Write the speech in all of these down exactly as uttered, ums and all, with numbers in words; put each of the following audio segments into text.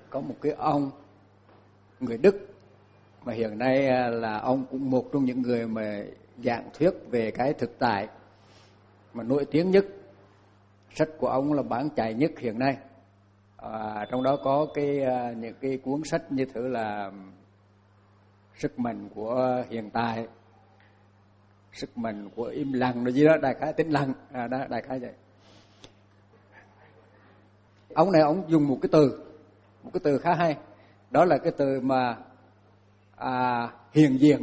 có một cái ông người Đức mà hiện nay là ông cũng một trong những người mà giảng thuyết về cái thực tại mà nổi tiếng nhất. Sách của ông là bán chạy nhất hiện nay. À, trong đó có cái những cái cuốn sách như thử là Sức mạnh của hiện tại, Sức mạnh của im lặng rồi gì đó, đại khái tĩnh lặng, à, đó, đại khái vậy. Ông này ông dùng một cái từ, một cái từ khá hay, đó là cái từ mà à, hiện diện.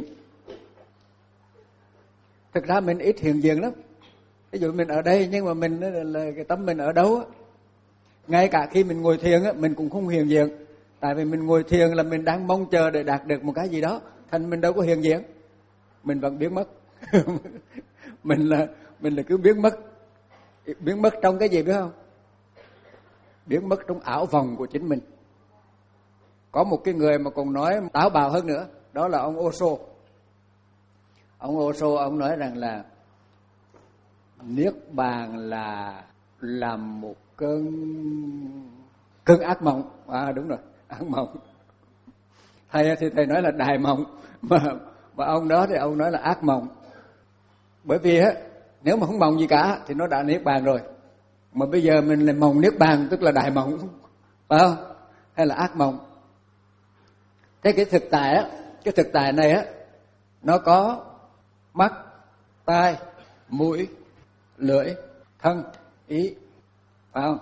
Thực ra mình ít hiện diện lắm. Ví dụ mình ở đây nhưng mà mình là cái tâm mình ở đâu á. Ngay cả khi mình ngồi thiền á, mình cũng không hiện diện. Tại vì mình ngồi thiền là mình đang mong chờ để đạt được một cái gì đó, thành mình đâu có hiện diện. Mình vẫn biến mất. mình là mình là cứ biến mất. Biến mất trong cái gì biết không? Biến mất trong ảo vòng của chính mình. Có một cái người mà còn nói táo bạo hơn nữa, đó là ông Osho. Ông Osho ông nói rằng là niết bàn là là một cơn cơn ác mộng. À đúng rồi, ác mộng. Thầy thì thầy nói là đại mộng, mà mà ông đó thì ông nói là ác mộng. Bởi vì á, nếu mà không mộng gì cả thì nó đã niết bàn rồi. Mà bây giờ mình lại mộng niết bàn tức là đại mộng, phải không? Hay là ác mộng? Thế cái thực tại á, cái thực tại này á, nó có mắt, tai, mũi, lưỡi, thân, ý, phải không?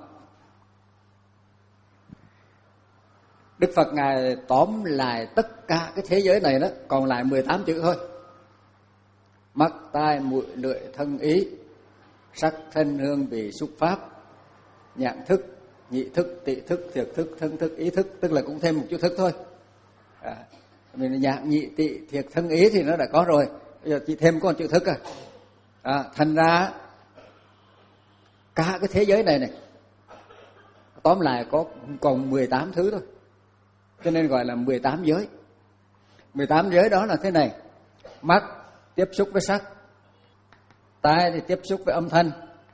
Đức Phật Ngài tóm lại tất cả cái thế giới này đó, còn lại mười tám chữ thôi. Mắt, tai, mũi, lưỡi, thân, ý, sắc, thân, hương, vị, xúc, pháp, nhãn thức, nhị thức, tị thức, thiệt thức, thân thức, ý thức, tức là cũng thêm một chữ thức thôi. À, mình nhãn, nhị, tị, thiệt, thân, ý thì nó đã có rồi, bây giờ chỉ thêm có một chữ thức à. À, thành ra cả cái thế giới này này tóm lại có còn mười tám thứ thôi, cho nên gọi là mười tám giới. mười tám giới đó là thế này: mắt tiếp xúc với sắc, tai thì tiếp xúc với âm thanh,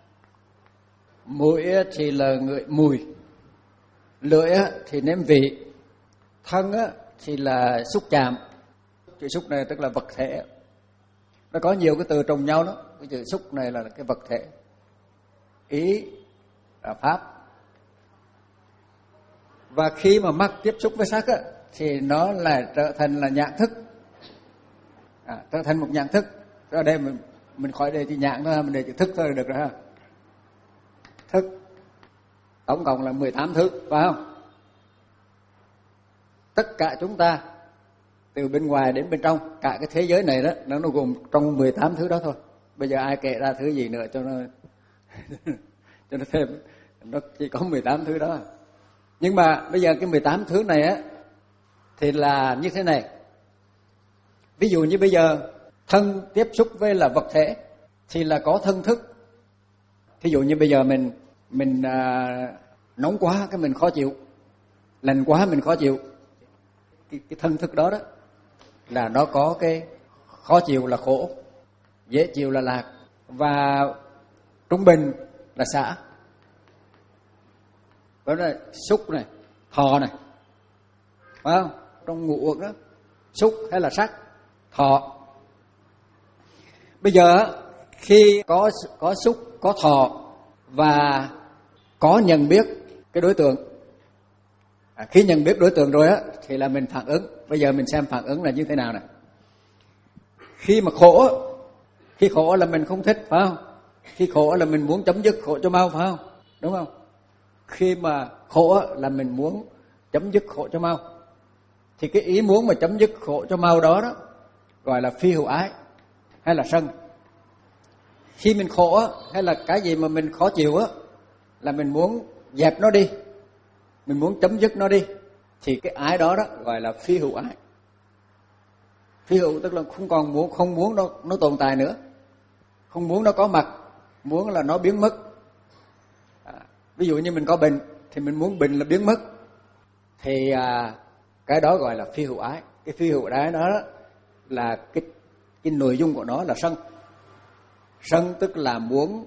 mũi thì là ngửi mùi, lưỡi thì nếm vị, thân thì là xúc chạm. Chữ xúc này tức là vật thể, nó có nhiều cái từ trùng nhau đó. Cái chữ xúc này là cái vật thể. Ý là pháp. Và khi mà mắt tiếp xúc với sắc á, thì nó là trở thành là nhãn thức, à, trở thành một nhãn thức. Ở đây mình mình khỏi đề chữ nhãn thôi, mình đề chữ thức thôi là được rồi ha. Thức tổng cộng là mười tám thứ, phải không? Tất cả chúng ta từ bên ngoài đến bên trong, cả cái thế giới này đó, nó nó gồm trong mười tám thứ đó thôi. Bây giờ ai kể ra thứ gì nữa cho nó cho nó thêm, nó chỉ có mười tám thứ đó. Nhưng mà bây giờ cái mười tám thứ này á thì là như thế này. Ví dụ như bây giờ thân tiếp xúc với là vật thể thì là có thân thức. Ví dụ như bây giờ mình mình à, nóng quá cái mình khó chịu, lạnh quá mình khó chịu. Cái, cái thân thức đó đó là nó có cái khó chịu là khổ, dễ chịu là lạc, và trung bình là xả. Đó là xúc này, thọ này, phải không? Trong ngũ uẩn đó, xúc hay là sắc, thọ. Bây giờ khi có có xúc, có thọ và có nhận biết cái đối tượng, à, khi nhận biết đối tượng rồi á thì là mình phản ứng. Bây giờ mình xem phản ứng là như thế nào này. Khi mà khổ, khi khổ là mình không thích, phải không? Khi khổ là mình muốn chấm dứt khổ cho mau, phải không? Đúng không? Khi mà khổ là mình muốn chấm dứt khổ cho mau. Thì cái ý muốn mà chấm dứt khổ cho mau đó đó gọi là phi hữu ái hay là sân. Khi mình khổ hay là cái gì mà mình khó chịu á là mình muốn dẹp nó đi, mình muốn chấm dứt nó đi, thì cái ái đó đó gọi là phi hữu ái. Phi hữu tức là không còn muốn, không muốn nó nó tồn tại nữa, không muốn nó có mặt, muốn là nó biến mất. À, ví dụ như mình có bệnh thì mình muốn bệnh là biến mất, thì à, cái đó gọi là phi hữu ái. Cái phi hữu ái đó là cái cái nội dung của nó là sân. Sân tức là muốn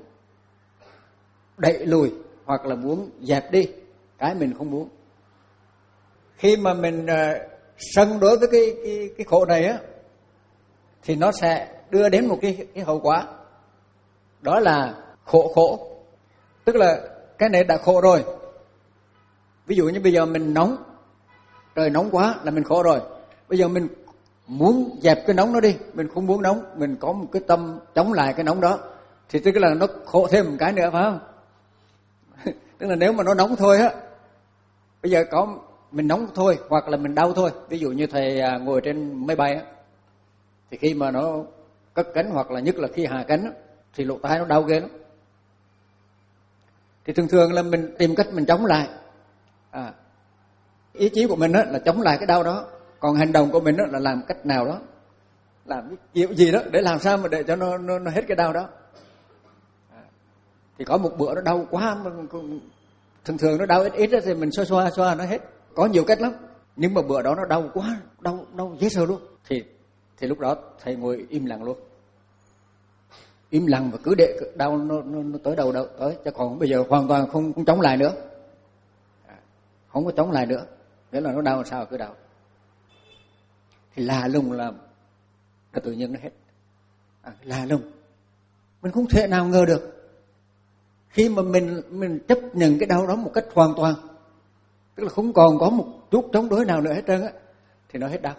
đẩy lùi hoặc là muốn dẹp đi cái mình không muốn. khi mà mình uh, sân đối với cái cái cái khổ này á, thì nó sẽ đưa đến một cái cái hậu quả, đó là khổ khổ. Tức là cái này đã khổ rồi. Ví dụ như bây giờ mình nóng, trời nóng quá là mình khổ rồi. Bây giờ mình muốn dẹp cái nóng nó đi, mình không muốn nóng, mình có một cái tâm chống lại cái nóng đó, thì tức là nó khổ thêm một cái nữa, phải không? Tức là nếu mà nó nóng thôi á, bây giờ có mình nóng thôi hoặc là mình đau thôi. Ví dụ như thầy ngồi trên máy bay á, thì khi mà nó cất cánh hoặc là nhất là khi hạ cánh á, thì lỗ tai nó đau ghê lắm. Thì thường thường là mình tìm cách mình chống lại. À, ý chí của mình á là chống lại cái đau đó, còn hành động của mình á là làm cách nào đó, làm cái kiểu gì đó để làm sao mà để cho nó nó, nó hết cái đau đó. À, thì có một bữa nó đau quá, mà thường thường nó đau ít ít thì mình xoa xoa xoa nó hết. Có nhiều cách lắm, nhưng mà bữa đó nó đau quá, đau đau dễ sợ luôn. Thì thì lúc đó thầy ngồi im lặng luôn, im lặng và cứ để đau nó, nó, nó tới đầu đâu tới. Chứ còn bây giờ hoàn toàn không, không chống lại nữa, à, không có chống lại nữa, nghĩa là nó đau sao cứ đau. Thì lạ lùng là nó tự nhiên nó hết. À, lạ lùng, mình không thể nào ngờ được. Khi mà mình mình chấp nhận cái đau đó một cách hoàn toàn, tức là không còn có một chút chống đối nào nữa hết trơn á, thì nó hết đau.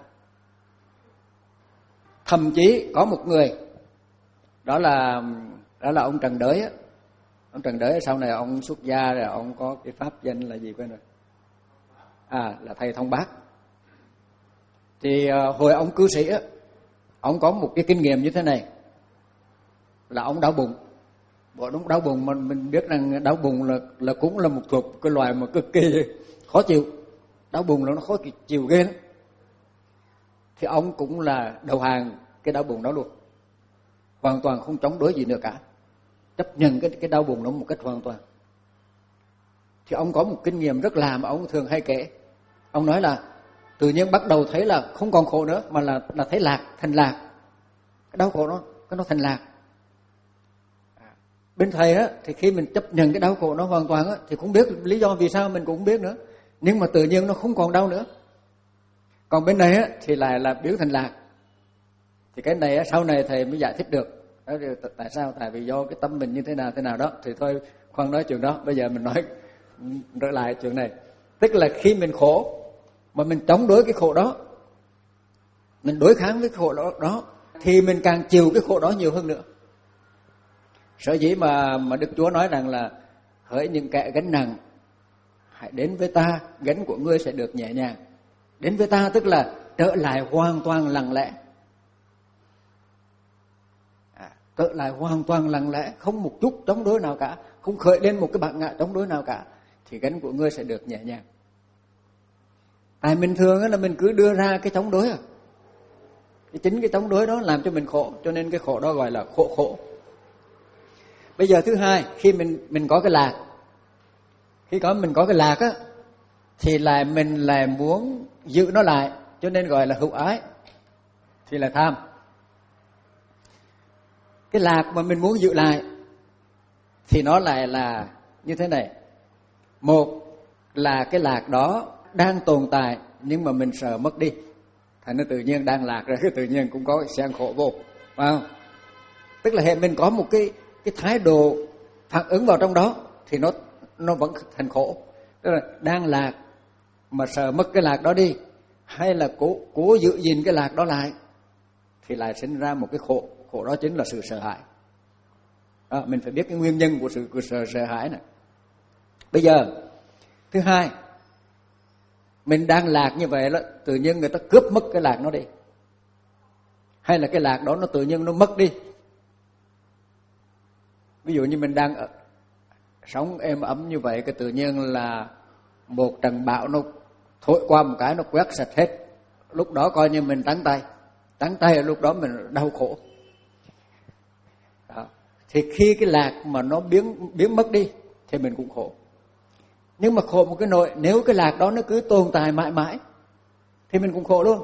Thậm chí có một người, đó là đó là ông Trần Đới á. Ông Trần Đới sau này ông xuất gia rồi, ông có cái pháp danh là gì quên rồi. À, là thầy Thông Bác. Thì uh, hồi ông cư sĩ á, ông có một cái kinh nghiệm như thế này, là ông đau bụng. Bộ đúng đau bụng mà mình biết rằng đau bụng là là cũng là một thuộc cái loài mà cực kỳ khó chịu. Đau bụng là nó khó chịu ghê lắm. Thì ông cũng là đầu hàng cái đau bụng đó luôn, hoàn toàn không chống đối gì nữa cả, chấp nhận cái cái đau bụng đó một cách hoàn toàn. Thì ông có một kinh nghiệm rất là mà ông thường hay kể. Ông nói là tự nhiên bắt đầu thấy là không còn khổ nữa, mà là là thấy lạc, thành lạc. Cái đau khổ nó cái nó thành lạc. À, bên thầy á thì khi mình chấp nhận cái đau khổ nó hoàn toàn á, thì không biết lý do vì sao mình cũng không biết nữa, nhưng mà tự nhiên nó không còn đau nữa. Còn bên này á thì lại là biến thành lạc. Thì cái này á, sau này thầy mới giải thích được. Đó là tại sao? Tại vì do cái tâm mình như thế nào thế nào đó. Thì thôi khoan nói chuyện đó. Bây giờ mình nói trở lại chuyện này. Tức là khi mình khổ mà mình chống đối cái khổ đó, mình đối kháng với cái khổ đó, đó thì mình càng chịu cái khổ đó nhiều hơn nữa. Sở dĩ mà mà Đức Chúa nói rằng là hỡi những kẻ gánh nặng, hãy đến với ta, gánh của ngươi sẽ được nhẹ nhàng. Đến với ta tức là trở lại hoàn toàn lặng lẽ. À, trở lại hoàn toàn lặng lẽ, không một chút chống đối nào cả, không khởi lên một cái bản ngã chống đối nào cả, thì gánh của ngươi sẽ được nhẹ nhàng. Tại mình thường là mình cứ đưa ra cái chống đối à. Cái chính cái chống đối đó làm cho mình khổ, cho nên cái khổ đó gọi là khổ khổ. Bây giờ thứ hai, khi mình mình có cái lạc, khi có mình có cái lạc á, thì lại mình lại muốn giữ nó lại, cho nên gọi là hữu ái, thì là tham. Cái lạc mà mình muốn giữ lại thì nó lại là như thế này. Một là cái lạc đó đang tồn tại nhưng mà mình sợ mất đi, thành nó tự nhiên đang lạc rồi, cái tự nhiên cũng có sẽ khổ vô, phải không? Tức là hệ mình có một cái cái thái độ phản ứng vào trong đó thì nó nó vẫn thành khổ. Tức là đang lạc mà sợ mất cái lạc đó đi, hay là cố cố giữ gìn cái lạc đó lại, thì lại sinh ra một cái khổ. Khổ đó chính là sự sợ hãi. À, mình phải biết cái nguyên nhân của sự của sợ, sợ hãi này. Bây giờ thứ hai, mình đang lạc như vậy đó, tự nhiên người ta cướp mất cái lạc nó đi, hay là cái lạc đó nó tự nhiên nó mất đi. Ví dụ như mình đang ở, sống êm ấm như vậy, cái tự nhiên là một trận bão nó thổi qua một cái, nó quét sạch hết. Lúc đó coi như mình trắng tay, trắng tay lúc đó mình đau khổ. Đó. Thì khi cái lạc mà nó biến biến mất đi thì mình cũng khổ. Nhưng mà khổ một cái nỗi, nếu cái lạc đó nó cứ tồn tại mãi mãi thì mình cũng khổ luôn.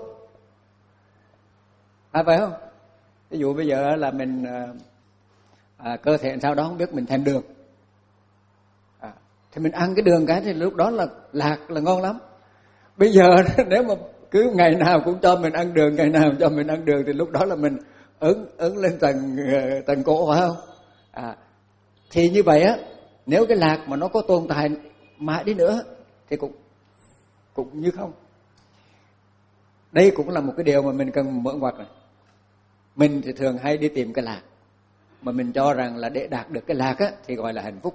À phải không? Ví dụ bây giờ là mình à, cơ thể sao đó không biết, mình thèm đường. À, thì mình ăn cái đường cái thì lúc đó là lạc là ngon lắm. Bây giờ nếu mà cứ ngày nào cũng cho mình ăn đường, ngày nào cho mình ăn đường thì lúc đó là mình ứng ứng lên tầng tầng cổ, phải không? À, thì như vậy á, nếu cái lạc mà nó có tồn tại mãi đi nữa thì cũng cũng như không. Đây cũng là một cái điều mà mình cần mở ngoặt này. Mình thì thường hay đi tìm cái lạc, mà mình cho rằng là để đạt được cái lạc á thì gọi là hạnh phúc.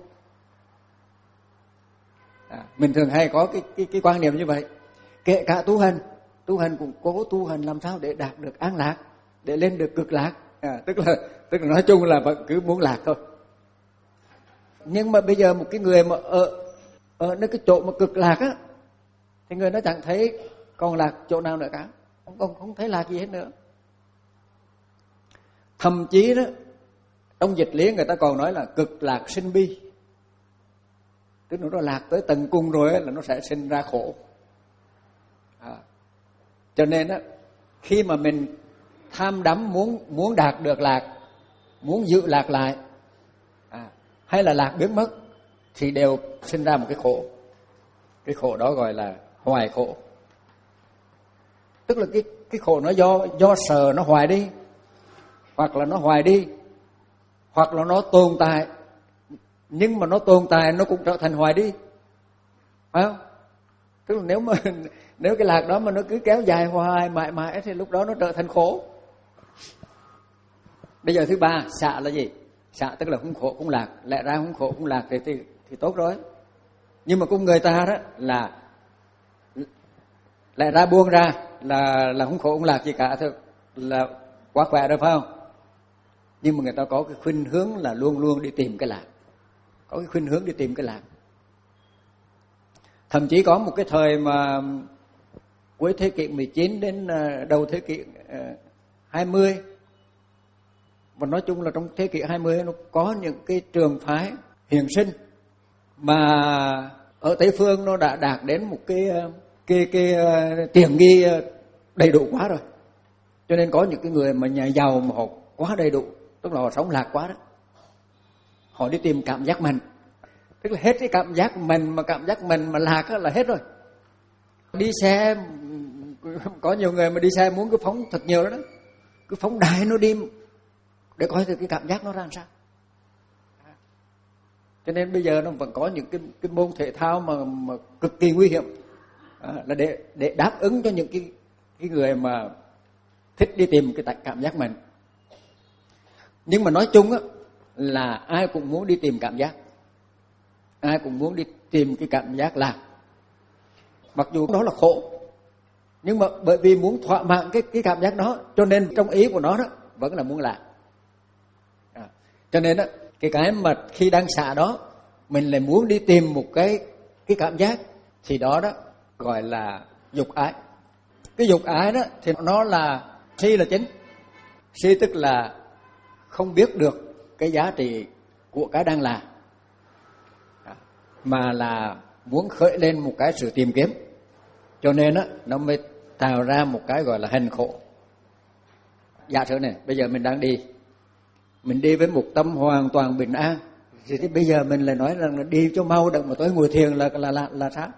À, mình thường hay có cái cái cái quan niệm như vậy. Kể cả tu hành, tu hành cũng cố tu hành làm sao để đạt được an lạc, để lên được cực lạc. À, tức là tức là nói chung là vẫn cứ muốn lạc thôi. Nhưng mà bây giờ một cái người mà ở ở nơi cái chỗ mà cực lạc á, thì người nó chẳng thấy còn lạc chỗ nào nữa cả, không không không thấy lạc gì hết nữa. Thậm chí đó, trong dịch lý người ta còn nói là cực lạc sinh bi, tức là nó lạc tới tận cùng rồi ấy, là nó sẽ sinh ra khổ. À, cho nên á, khi mà mình tham đắm muốn muốn đạt được lạc, muốn giữ lạc lại, à, hay là lạc biến mất, thì đều sinh ra một cái khổ. Cái khổ đó gọi là hoài khổ. Tức là cái cái khổ nó do do sợ nó hoài đi, hoặc là nó hoài đi, hoặc là nó tồn tại, nhưng mà nó tồn tại nó cũng trở thành hoài đi, phải không? Tức là nếu mà nếu cái lạc đó mà nó cứ kéo dài hoài mãi mãi thì lúc đó nó trở thành khổ. Bây giờ thứ ba, xạ là gì? Xạ tức là không khổ cũng lạc, lẽ ra không khổ cũng lạc thì thì, thì tốt rồi. Nhưng mà cũng người ta đó là lẽ ra buông ra là là không khổ cũng lạc gì cả thôi, là quá khỏe rồi, phải không? Nhưng mà người ta có cái khuynh hướng là luôn luôn đi tìm cái lạc, có cái khuynh hướng đi tìm cái lạc. Thậm chí có một cái thời mà cuối thế kỷ mười chín đến đầu thế kỷ hai mươi, và nói chung là trong thế kỷ hai mươi nó có những cái trường phái hiện sinh mà ở Tây phương nó đã đạt đến một cái cái cái tiện nghi đầy đủ quá rồi. Cho nên có những cái người mà nhà giàu mà họ quá đầy đủ, tức là họ sống lạc quá đó, họ đi tìm cảm giác mình, tức là hết cái cảm giác mình, mà cảm giác mình mà lạc là hết rồi. Đi xe, có nhiều người mà đi xe muốn cứ phóng thật nhiều đó, đó. Cứ phóng đại nó đi để coi thử cái cảm giác nó ra làm sao. Cho nên bây giờ nó vẫn có những cái cái môn thể thao mà mà cực kỳ nguy hiểm, à, là để để đáp ứng cho những cái cái người mà thích đi tìm cái cảm giác mình. Nhưng mà nói chung á là ai cũng muốn đi tìm cảm giác, ai cũng muốn đi tìm cái cảm giác lạc, mặc dù đó là khổ, nhưng mà bởi vì muốn thỏa mãn cái cái cảm giác đó, cho nên trong ý của nó đó vẫn là muốn lạc. À, cho nên đó, cái cái mà khi đang xả đó mình lại muốn đi tìm một cái cái cảm giác, thì đó đó gọi là dục ái. Cái dục ái đó thì nó là si là chính. Si tức là không biết được cái giá trị của cái đang là, mà là muốn khởi lên một cái sự tìm kiếm, cho nên đó, nó mới tạo ra một cái gọi là hành khổ. Giả sử này, bây giờ mình đang đi, mình đi với một tâm hoàn toàn bình an, thì bây giờ mình lại nói rằng là đi cho mau đặng mà tối ngồi thiền là là là là sao?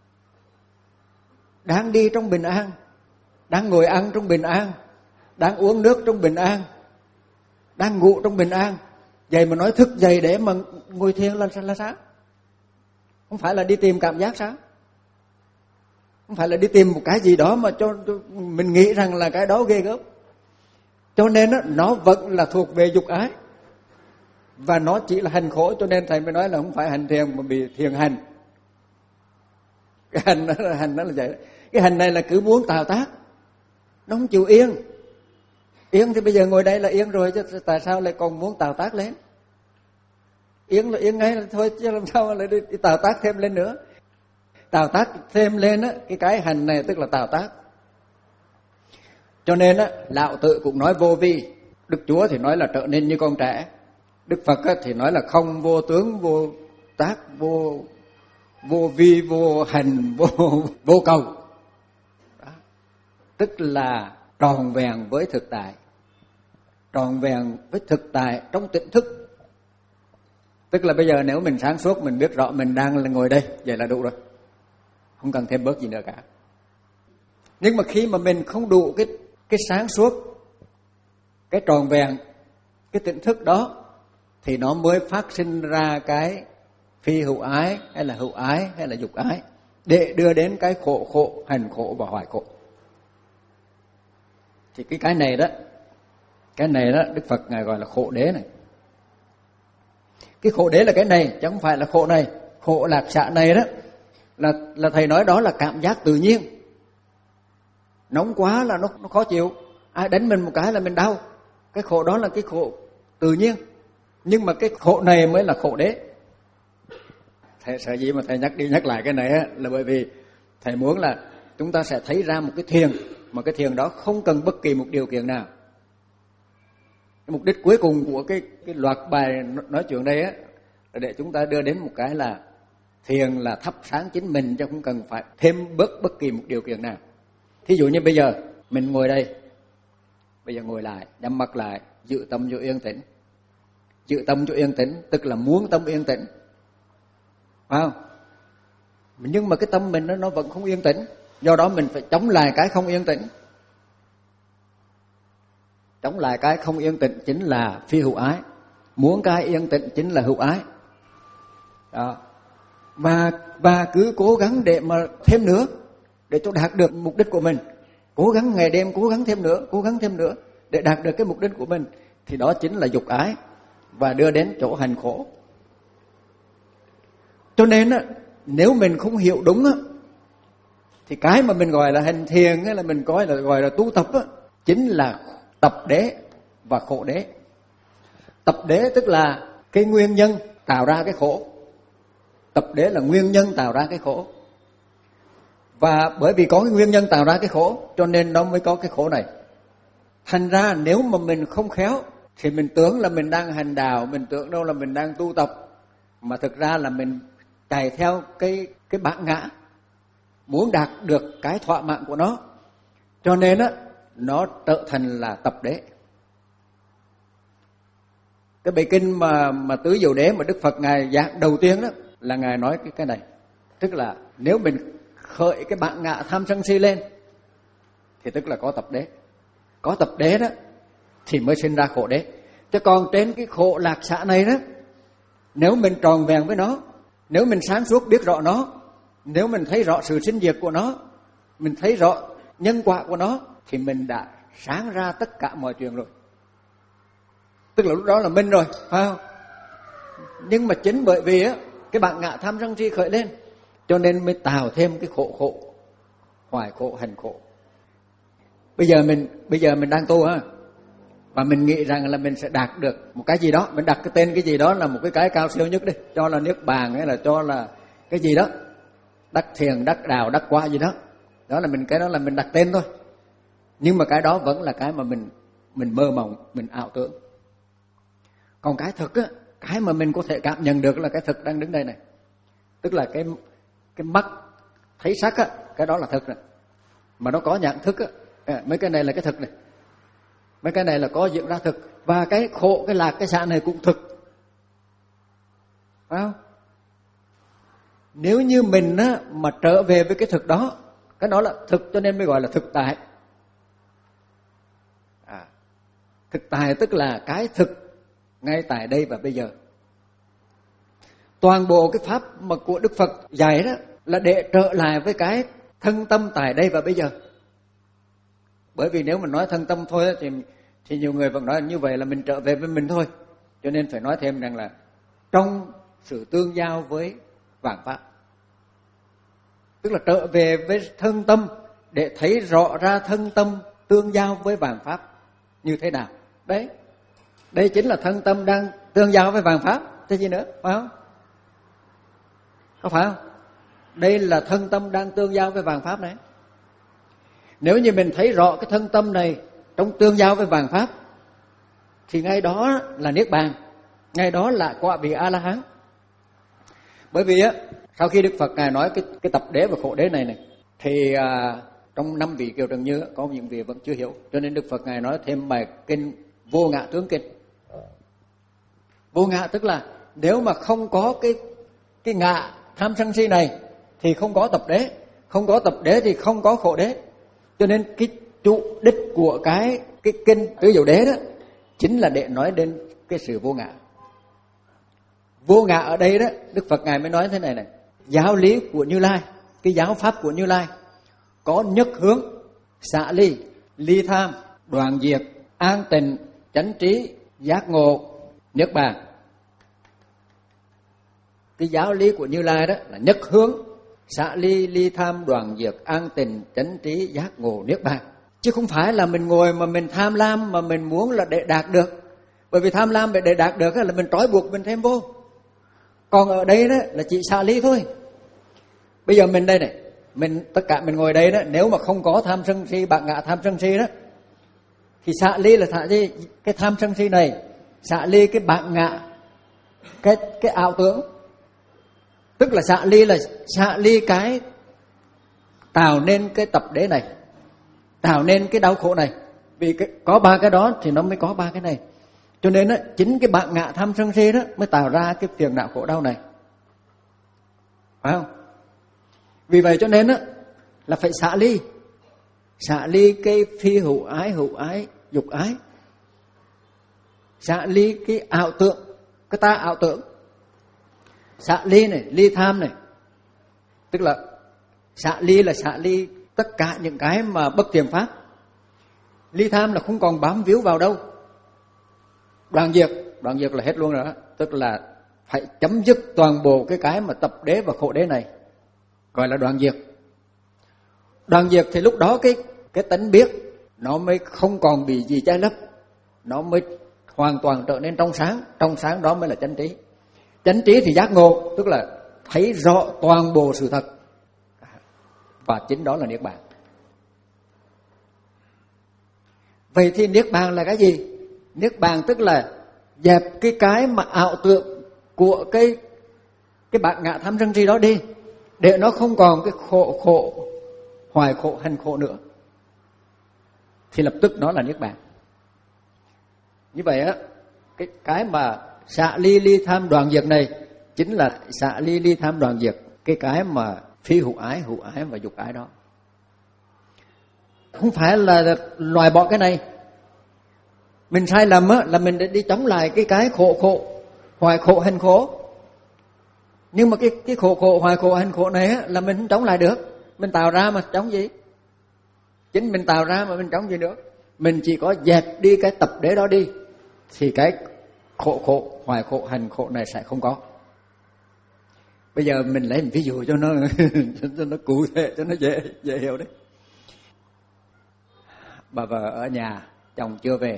Đang đi trong bình an, đang ngồi ăn trong bình an, đang uống nước trong bình an, đang ngủ trong bình an, vậy mà nói thức dậy để mà ngồi thiền là là sao? Không phải là đi tìm cảm giác sao? Không phải là đi tìm một cái gì đó mà cho, cho mình nghĩ rằng là cái đó ghê gớm. Cho nên đó, nó vẫn là thuộc về dục ái, và nó chỉ là hành khổ. Cho nên thầy mới nói là không phải hành thiền mà bị thiền hành. Cái hành đó là, hành đó là vậy. Cái hành này là cứ muốn tạo tác, nó không chịu yên. Yên thì bây giờ ngồi đây là yên rồi, chứ tại sao lại còn muốn tạo tác lên? Yên là yên ngay là thôi, chứ làm sao lại đi, đi tạo tác thêm lên nữa. Tạo tác thêm lên á, cái cái hành này tức là tạo tác. Cho nên á, Lão Tự cũng nói vô vi, Đức Chúa thì nói là trở nên như con trẻ, Đức Phật á, thì nói là không vô tướng, vô tác, vô vô vi, vô hành, vô vô cầu. Đó. Tức là tròn vẹn với thực tại, tròn vẹn với thực tại trong tỉnh thức. Tức là bây giờ nếu mình sáng suốt, mình biết rõ mình đang là ngồi đây, vậy là đủ rồi, không cần thêm bớt gì nữa cả. Nhưng mà khi mà mình không đủ cái cái sáng suốt, cái tròn vẹn, cái tỉnh thức đó, thì nó mới phát sinh ra cái phi hữu ái hay là hữu ái hay là dục ái, để đưa đến cái khổ khổ, hành khổ và hoại khổ. Thì cái cái này đó, cái này đó Đức Phật ngài gọi là khổ đế này. Cái khổ đế là cái này, chứ không phải là khổ này. Khổ lạc xạ này đó là là thầy nói đó là cảm giác tự nhiên. Nóng quá là nó nó khó chịu, ai đánh mình một cái là mình đau. Cái khổ đó là cái khổ tự nhiên. Nhưng mà cái khổ này mới là khổ đế. Thầy sợ gì mà thầy nhắc đi nhắc lại cái này á, là bởi vì thầy muốn là chúng ta sẽ thấy ra một cái thiền, mà cái thiền đó không cần bất kỳ một điều kiện nào. Cái mục đích cuối cùng của cái cái loạt bài nói chuyện đây á là để chúng ta đưa đến một cái là thiền là thắp sáng chính mình, chứ không cần phải thêm bất bất kỳ một điều kiện nào. Thí dụ như bây giờ mình ngồi đây, bây giờ ngồi lại, nhắm mắt lại, giữ tâm cho yên tĩnh. Giữ tâm cho yên tĩnh tức là muốn tâm yên tĩnh, phải không? Nhưng mà cái tâm mình nó nó vẫn không yên tĩnh, do đó mình phải chống lại cái không yên tĩnh. Chống lại cái không yên tĩnh chính là phi hữu ái, muốn cái yên tĩnh chính là hữu ái. Đó. Và và cứ cố gắng để mà thêm nữa, để cho đạt được mục đích của mình. Cố gắng ngày đêm, cố gắng thêm nữa, cố gắng thêm nữa để đạt được cái mục đích của mình, thì đó chính là dục ái và đưa đến chỗ hành khổ. Cho nên á, nếu mình không hiểu đúng á, thì cái mà mình gọi là hành thiền hay là mình coi là gọi là tu tập á, chính là tập đế và khổ đế. Tập đế tức là cái nguyên nhân tạo ra cái khổ. Tập đế là nguyên nhân tạo ra cái khổ. Và bởi vì có cái nguyên nhân tạo ra cái khổ, cho nên nó mới có cái khổ này. Thành ra nếu mà mình không khéo thì mình tưởng là mình đang hành đạo, mình tưởng đâu là mình đang tu tập, mà thực ra là mình chạy theo cái cái bản ngã, muốn đạt được cái thỏa mãn của nó. Cho nên á, nó trở thành là tập đế. Cái bài kinh mà mà tứ diệu đế mà Đức Phật ngài giảng đầu tiên đó là ngài nói cái cái này, tức là nếu mình khởi cái bản ngã tham sân si lên thì tức là có tập đế. Có tập đế đó thì mới sinh ra khổ đế. Chứ còn trên cái khổ lạc xạ này đó, nếu mình tròn vẹn với nó, nếu mình sáng suốt biết rõ nó, nếu mình thấy rõ sự sinh diệt của nó, mình thấy rõ nhân quả của nó, thì mình đã sáng ra tất cả mọi chuyện rồi. Tức là lúc đó là minh rồi, phải không? Nhưng mà chính bởi vì á, cái bản ngã tham sân si khởi lên, cho nên mới tạo thêm cái khổ khổ, hoại khổ, hành khổ. Bây giờ mình bây giờ mình đang tu á, và mình nghĩ rằng là mình sẽ đạt được một cái gì đó, mình đặt cái tên cái gì đó là một cái cái cao siêu nhất đi, cho là niết bàn hay là cho là cái gì đó, đắc thiền, đắc đạo, đắc quả gì đó. Đó là mình, cái đó là mình đặt tên thôi. Nhưng mà cái đó vẫn là cái mà mình mình mơ mộng, mình ảo tưởng. Còn cái thực á, cái mà mình có thể cảm nhận được là cái thực đang đứng đây này. Tức là cái cái mắt thấy sắc á, cái đó là thực này. Mà nó có nhận thức á, à, mấy cái này là cái thực này. Mấy cái này là có diễn ra thực. Và cái khổ, cái lạc, cái xạ này cũng thực. Phải không? Nếu như mình á, mà trở về với cái thực đó, cái đó là thực, cho nên mới gọi là thực tại. À, thực tại tức là cái thực ngay tại đây và bây giờ. Toàn bộ cái pháp mà của Đức Phật dạy đó là để trở lại với cái thân tâm tại đây và bây giờ. Bởi vì nếu mà nói thân tâm thôi thì, thì nhiều người vẫn nói như vậy là mình trở về với mình thôi. Cho nên phải nói thêm rằng là trong sự tương giao với vạn pháp, tức là trở về với thân tâm để thấy rõ ra thân tâm tương giao với vạn pháp như thế nào. Đấy, đây chính là thân tâm đang tương giao với vạn pháp. Thế gì nữa, phải không? Có phải không? Đây là thân tâm đang tương giao với vạn pháp này. Nếu như mình thấy rõ cái thân tâm này trong tương giao với vạn pháp, thì ngay đó là niết bàn, ngay đó là quả vị A La Hán. Bởi vì á, sau khi Đức Phật ngài nói cái cái tập đế và khổ đế này này, thì à, trong năm vị Kiều Trần Như có những vị vẫn chưa hiểu, cho nên Đức Phật ngài nói thêm bài kinh Vô Ngã Tướng Kinh. Vô ngã tức là nếu mà không có cái cái ngã tham sân si này thì không có tập đế, không có tập đế thì không có khổ đế. Cho nên cái chủ đích của cái cái kinh Tứ Diệu Đế đó chính là để nói đến cái sự vô ngã. Vô ngã ở đây đó, Đức Phật Ngài mới nói thế này này, giáo lý của Như Lai, cái giáo pháp của Như Lai có nhất hướng, xả ly, ly tham, đoạn diệt, an tịnh, chánh trí, giác ngộ, niết bàn. Cái giáo lý của Như Lai đó là nhất hướng, xả ly, ly tham, đoạn diệt, an tịnh, chánh trí, giác ngộ, niết bàn. Chứ không phải là mình ngồi mà mình tham lam mà mình muốn là để đạt được. Bởi vì tham lam để đạt được là mình trói buộc mình thêm vô. Còn ở đây đó là chỉ xả ly thôi. Bây giờ mình đây này, mình tất cả mình ngồi đây đó, nếu mà không có tham sân si, bạc ngã tham sân si đó, thì xả ly là xả ly cái tham sân si này, xả ly cái bạc ngã, cái cái ảo tưởng. Tức là xả ly là xả ly cái tạo nên cái tập đế này, tạo nên cái đau khổ này. Vì cái, có ba cái đó thì nó mới có ba cái này. Cho nên đó, chính cái bạc ngã tham sân si đó mới tạo ra cái phiền não khổ đau này, phải không? Vì vậy cho nên đó, là phải xả ly, xả ly cái phi hữu ái, hữu ái, dục ái, xả ly cái ảo tưởng, cái ta ảo tưởng, xả ly này, ly tham này. Tức là xả ly là xả ly tất cả những cái mà bất thiện pháp. Ly tham là không còn bám víu vào đâu. Đoạn diệt, đoạn diệt là hết luôn rồi đó. Tức là phải chấm dứt toàn bộ cái cái mà tập đế và khổ đế này, gọi là đoạn diệt. Đoạn diệt thì lúc đó cái cái tánh biết nó mới không còn bị gì che lấp, nó mới hoàn toàn trở nên trong sáng. Trong sáng đó mới là chánh trí. Chánh trí thì giác ngộ, tức là thấy rõ toàn bộ sự thật, và chính đó là niết bàn. Vậy thì niết bàn là cái gì? Niết bàn tức là dẹp cái cái mà ảo tưởng của cái cái bạc ngã tham sân si đó đi, để nó không còn cái khổ khổ, hoài khổ, hành khổ nữa, thì lập tức nó là niết bàn. Như vậy á, cái cái mà xả ly ly tham đoạn diệt này chính là xả ly ly tham đoạn diệt cái cái mà phi hữu ái, hữu ái và dục ái đó. Không phải là loại bỏ cái này. Mình sai lầm á là mình đi chống lại cái cái khổ khổ, hoài khổ, hành khổ. Nhưng mà cái cái khổ khổ, hoài khổ, hành khổ này á là mình không chống lại được. Mình tạo ra mà chống gì? Chính mình tạo ra mà mình chống gì nữa? Mình chỉ có dẹp đi cái tập đế đó đi, thì cái khổ khổ, hoài khổ, hành khổ này sẽ không có. Bây giờ mình lấy một ví dụ cho nó cho nó cụ thể, cho nó dễ dễ hiểu đấy. Bà vợ ở nhà, chồng chưa về,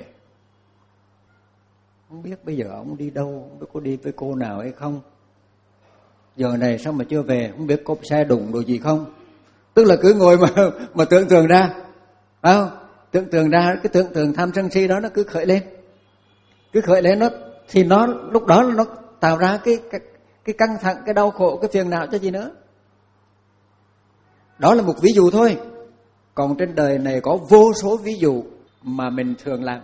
không biết bây giờ ông đi đâu, không biết có đi với cô nào hay không. Giờ này sao mà chưa về, không biết có xe đụng đồ gì không. Tức là cứ ngồi mà mà tưởng tượng ra, phải không? Tưởng tượng ra cái tưởng tượng tham sân si đó nó cứ khởi lên, cứ khởi lên nó thì nó lúc đó nó tạo ra cái cái cái căng thẳng, cái đau khổ, cái phiền não cho gì nữa. Đó là một ví dụ thôi. Còn trên đời này có vô số ví dụ mà mình thường làm.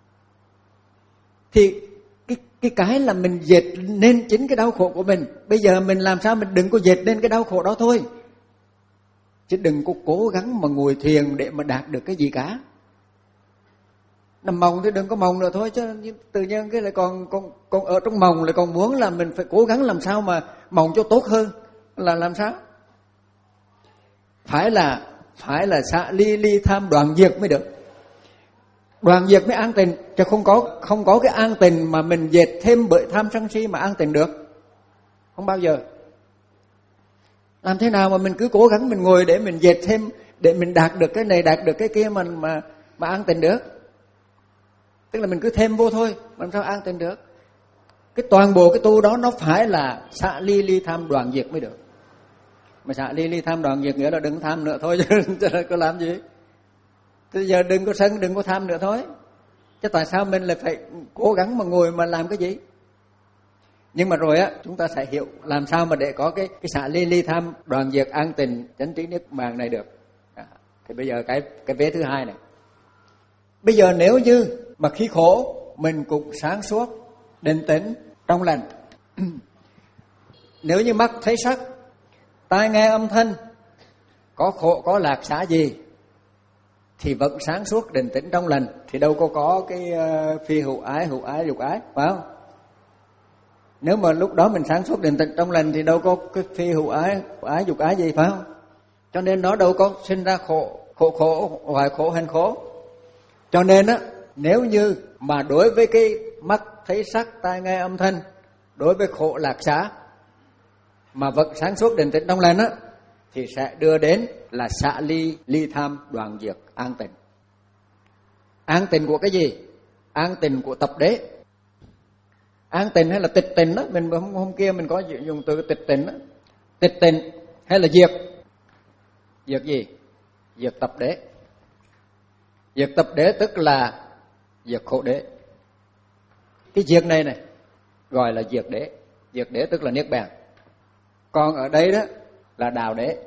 Thì cái cái cái là mình dệt nên chính cái đau khổ của mình. Bây giờ mình làm sao mình đừng có dệt nên cái đau khổ đó thôi. Chứ đừng có cố gắng mà ngồi thiền để mà đạt được cái gì cả. Nằm mộng thì đừng có mộng nữa thôi, chứ tự nhiên cái lại còn còn còn ở trong mộng lại còn muốn là mình phải cố gắng làm sao mà mộng cho tốt hơn, là làm sao? Phải là phải là xả ly ly tham đoạn diệt mới được. Đoạn diệt mới an tịnh, chứ không có không có cái an tịnh mà mình dệt thêm bởi tham sân si mà an tịnh được. Không bao giờ. Làm thế nào mà mình cứ cố gắng mình ngồi để mình dệt thêm, để mình đạt được cái này, đạt được cái kia mà mà mà an tịnh được? Tức là mình cứ thêm vô thôi, làm sao an tịnh được? Cái toàn bộ cái tu đó nó phải là xả ly ly tham đoạn diệt mới được. Mà xả ly ly tham đoạn diệt nghĩa là đừng tham nữa thôi, chứ có làm gì? Bây giờ đừng có sân, đừng có tham nữa thôi. Chứ tại sao mình lại phải cố gắng mà ngồi mà làm cái gì? Nhưng mà rồi á, chúng ta sẽ hiểu làm sao mà để có cái cái xả ly ly tham đoạn diệt an tịnh chánh trí niết bàn này được. À, thì bây giờ cái cái vế thứ hai này. Bây giờ nếu như mà khi khổ mình cũng sáng suốt, định tĩnh, trong lành. Nếu như mắt thấy sắc, tai nghe âm thanh, có khổ có lạc xả gì, thì vẫn sáng suốt định tĩnh trong lành, thì đâu có có cái uh, phi hữu ái, hữu ái, dục ái, phải không? Nếu mà lúc đó mình sáng suốt định tĩnh trong lành thì đâu có cái phi hữu ái, hữu ái, dục ái gì, phải không? Cho nên nó đâu có sinh ra khổ, khổ khổ, hoài khổ, hành khổ. Cho nên á, nếu như mà đối với cái mắt thấy sắc, tai nghe âm thanh, đối với khổ lạc xả mà vẫn sáng suốt định tĩnh trong lành á, thì sẽ đưa đến là xả ly, ly tham, đoạn diệt, an tịnh. An tịnh của cái gì? An tịnh của tập đế. An tịnh hay là tịch tịnh đó, mình hôm, hôm kia mình có dùng từ tịch tịnh đó. Tịch tịnh hay là diệt? Diệt gì? Diệt tập đế. Diệt tập đế tức là diệt khổ đế. Cái diệt này này gọi là diệt đế. Diệt đế tức là niết bàn. Còn ở đây đó là đạo đế.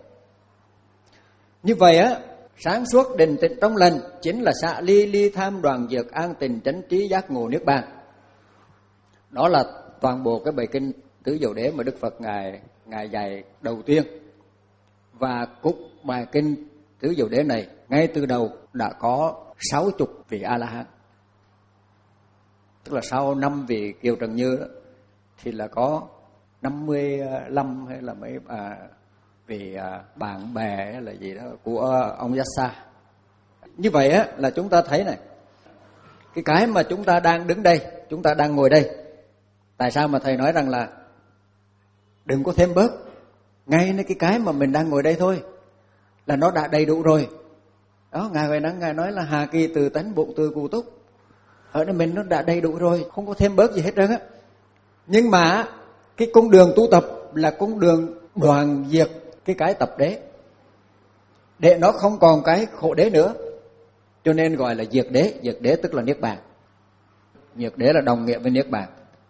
Như vậy á, sáng suốt định tĩnh trong lành chính là xả ly, ly tham, đoạn diệt, an tịnh, chánh trí, giác ngộ, niết bàn. Đó là toàn bộ cái bài kinh Tứ Diệu Đế mà Đức Phật ngài ngài dạy đầu tiên. Và cũng bài kinh Tứ Diệu Đế này ngay từ đầu đã có sáu chục vị A La Hán. Tức là sau năm vị Kiều Trần Như đó thì là có năm mươi lăm hay là mấy à, vì à, bạn bè hay là gì đó của ông Yassa. Như vậy á là chúng ta thấy này, cái cái mà chúng ta đang đứng đây, chúng ta đang ngồi đây, tại sao mà thầy nói rằng là đừng có thêm bớt, ngayในcái cái mà mình đang ngồi đây thôi là nó đã đầy đủ rồi. Đó, ngài Huệ Năng ngài nói là hà kỳ từ tánh bụng từ cụ túc, ở đây mình nó đã đầy đủ rồi, không có thêm bớt gì hết trơn á. Nhưng mà cái con đường tu tập là con đường đoạn diệt cái cái tập đế, để nó không còn cái khổ đế nữa, cho nên gọi là diệt đế. Diệt đế tức là niết bàn. Diệt đế là đồng nghĩa với niết bàn.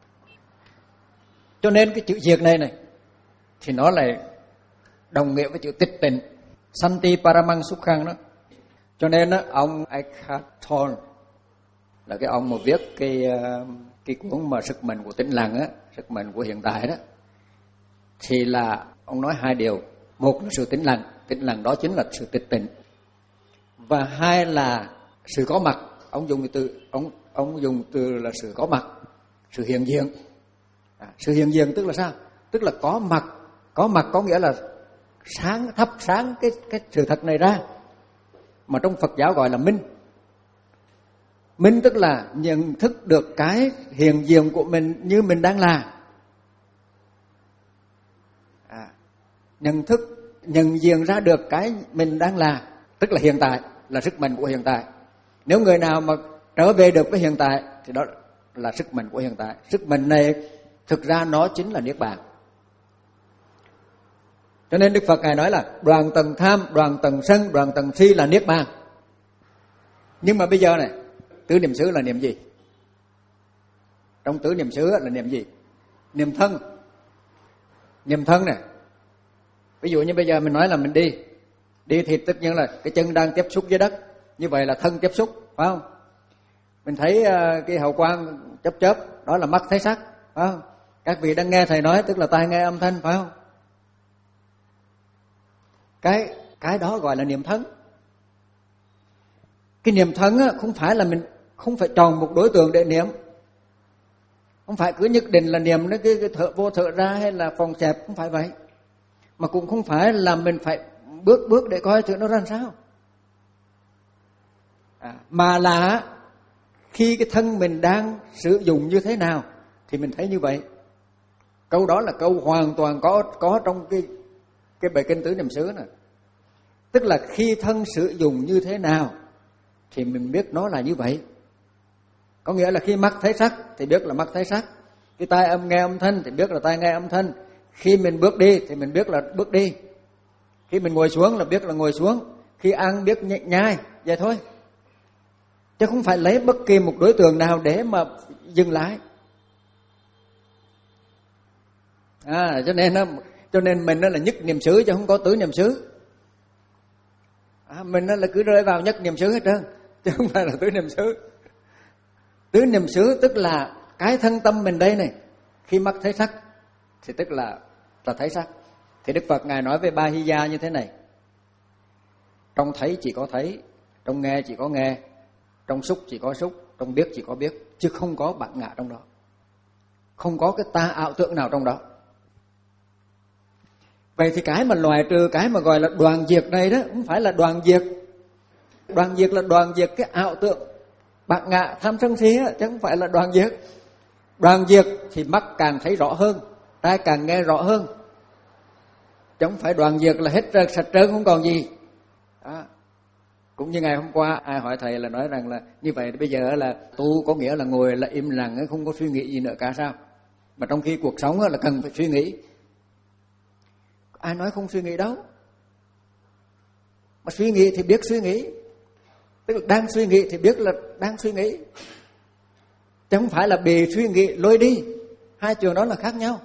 Cho nên cái chữ diệt này này thì nó lại đồng nghĩa với chữ tịch tịnh, santi paramang sukhang đó. Cho nên đó, ông Eckhart Tolle là cái ông mà viết cái cái cuốn mà Sức Mạnh của Tĩnh Lặng á, Sức Mạnh của Hiện Tại đó, thì là ông nói hai điều. Một là sự tĩnh lặng, tĩnh lặng đó chính là sự tịch tịnh. Và hai là sự có mặt. Ông dùng từ ông ông dùng từ là sự có mặt, sự hiện diện. À, sự hiện diện tức là sao? Tức là có mặt. Có mặt có nghĩa là sáng thắp sáng cái cái sự thật này ra, mà trong Phật giáo gọi là minh. Minh tức là nhận thức được cái hiện diện của mình như mình đang là. À, nhận thức, nhận diện ra được cái mình đang là, tức là hiện tại, là sức mạnh của hiện tại. Nếu người nào mà trở về được với hiện tại thì đó là sức mạnh của hiện tại. Sức mạnh này thực ra nó chính là niết bàn. Cho nên Đức Phật ngài nói là đoạn tầng tham, đoạn tầng sân, đoạn tầng si là niết bàn. Nhưng mà bây giờ này, tứ niệm xứ là niệm gì? Trong tứ niệm xứ là niệm gì? Niệm thân. Niệm thân này. Ví dụ như bây giờ mình nói là mình đi, đi thì tất nhiên là cái chân đang tiếp xúc với đất, như vậy là thân tiếp xúc, phải không? Mình thấy cái hào quang chớp chớp, đó là mắt thấy sắc, phải không? Các vị đang nghe thầy nói tức là tai nghe âm thanh, phải không? Cái cái đó gọi là niệm thân. Cái niệm thân á, không phải là mình không phải chọn một đối tượng để niệm, không phải cứ nhất định là niệm nó cái, cái thở vô thở ra hay là phòng xẹp, không phải vậy. Mà cũng không phải là mình phải bước bước để coi chuyện nó ra sao, à, mà là khi cái thân mình đang sử dụng như thế nào thì mình thấy như vậy. Câu đó là câu hoàn toàn có có trong cái cái bài kinh tứ niệm xứ này. Tức là khi thân sử dụng như thế nào thì mình biết nó là như vậy. Có nghĩa là khi mắt thấy sắc thì biết là mắt thấy sắc, khi tai âm nghe âm thanh thì biết là tai nghe âm thanh, khi mình bước đi thì mình biết là bước đi, khi mình ngồi xuống là biết là ngồi xuống, khi ăn biết nhai, vậy thôi. Chứ không phải lấy bất kỳ một đối tượng nào để mà dừng lại. À, cho nên cho nên mình nó là nhất niệm xứ chứ không có tứ niệm xứ. À, mình nó là cứ rơi vào nhất niệm xứ hết trơn, chứ không phải là tứ niệm xứ. Tứ niệm xứ tức là cái thân tâm mình đây này, khi mắt thấy sắc thì tức là là thấy sắc. Thì Đức Phật ngài nói về Ba Hy Gia như thế này: trong thấy chỉ có thấy, trong nghe chỉ có nghe, trong xúc chỉ có xúc, trong biết chỉ có biết, chứ không có bản ngã trong đó. Không có cái ta ảo tưởng nào trong đó. Vậy thì cái mà loại trừ, cái mà gọi là đoàn diệt này đó, không phải là đoàn diệt. Đoàn diệt là đoàn diệt cái ảo tưởng bản ngã tham sân si á, chứ không phải là đoàn diệt. Đoàn diệt thì mắt càng thấy rõ hơn, tai càng nghe rõ hơn, chứ không phải đoàn diệt là hết trơn sạch trơn không còn gì. Đó. Cũng như ngày hôm qua ai hỏi thầy là nói rằng là như vậy bây giờ là tu có nghĩa là ngồi là im lặng, không có suy nghĩ gì nữa cả sao? Mà trong khi cuộc sống là cần phải suy nghĩ. Ai nói không suy nghĩ đâu. Mà suy nghĩ thì biết suy nghĩ, tức là đang suy nghĩ thì biết là đang suy nghĩ, chứ không phải là bị suy nghĩ lôi đi. Hai trường đó là khác nhau.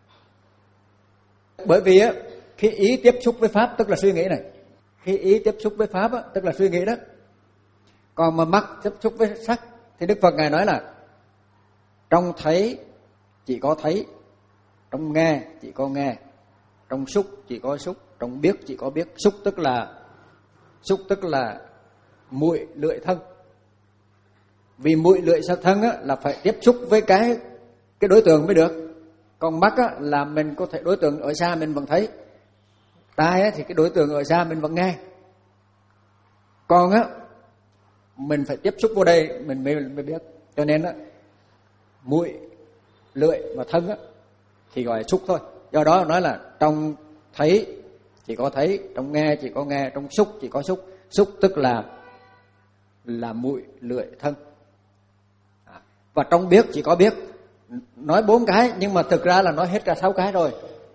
Bởi vì á, khi ý tiếp xúc với pháp tức là suy nghĩ này, khi ý tiếp xúc với pháp á, tức là suy nghĩ đó. Còn mà mắt tiếp xúc với sắc thì Đức Phật Ngài nói là trong thấy chỉ có thấy, trong nghe chỉ có nghe, trong xúc chỉ có xúc, trong biết chỉ có biết. Xúc tức là xúc tức là mũi lưỡi thân. Vì mũi lưỡi thân á, là phải tiếp xúc với cái cái đối tượng mới được. Còn mắt á, là mình có thể đối tượng ở xa mình vẫn thấy. Tai á, thì cái đối tượng ở xa mình vẫn nghe. Còn á, mình phải tiếp xúc vô đây mình mới, mới biết. Cho nên á, mũi lưỡi và thân á, thì gọi là xúc thôi. Do đó nói là trong thấy chỉ có thấy, trong nghe chỉ có nghe, trong xúc chỉ có xúc. Xúc tức là là mũi lưỡi thân. Và trong biết chỉ có biết. Nói bốn cái nhưng mà thực ra là nói hết cả sáu cái rồi.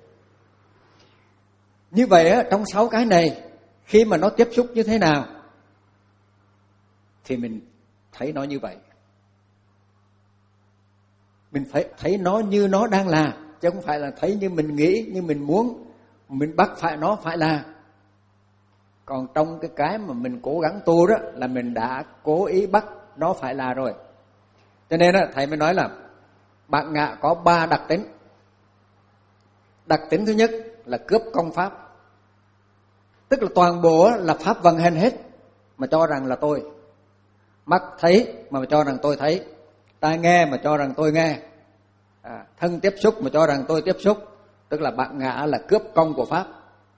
Như vậy á, trong sáu cái này khi mà nó tiếp xúc như thế nào thì mình thấy nó như vậy. Mình phải thấy nó như nó đang là, chứ không phải là thấy như mình nghĩ, như mình muốn, mình bắt phải nó phải là. Còn trong cái cái mà mình cố gắng tu đó là mình đã cố ý bắt nó phải là rồi. Cho nên á, thầy mới nói là bản ngã có ba đặc tính. Đặc tính thứ nhất là cướp công pháp. Tức là toàn bộ là pháp vận hành hết mà cho rằng là tôi. Mắt thấy mà cho rằng tôi thấy, tai nghe mà cho rằng tôi nghe, à, thân tiếp xúc mà cho rằng tôi tiếp xúc. Tức là bản ngã là cướp công của pháp.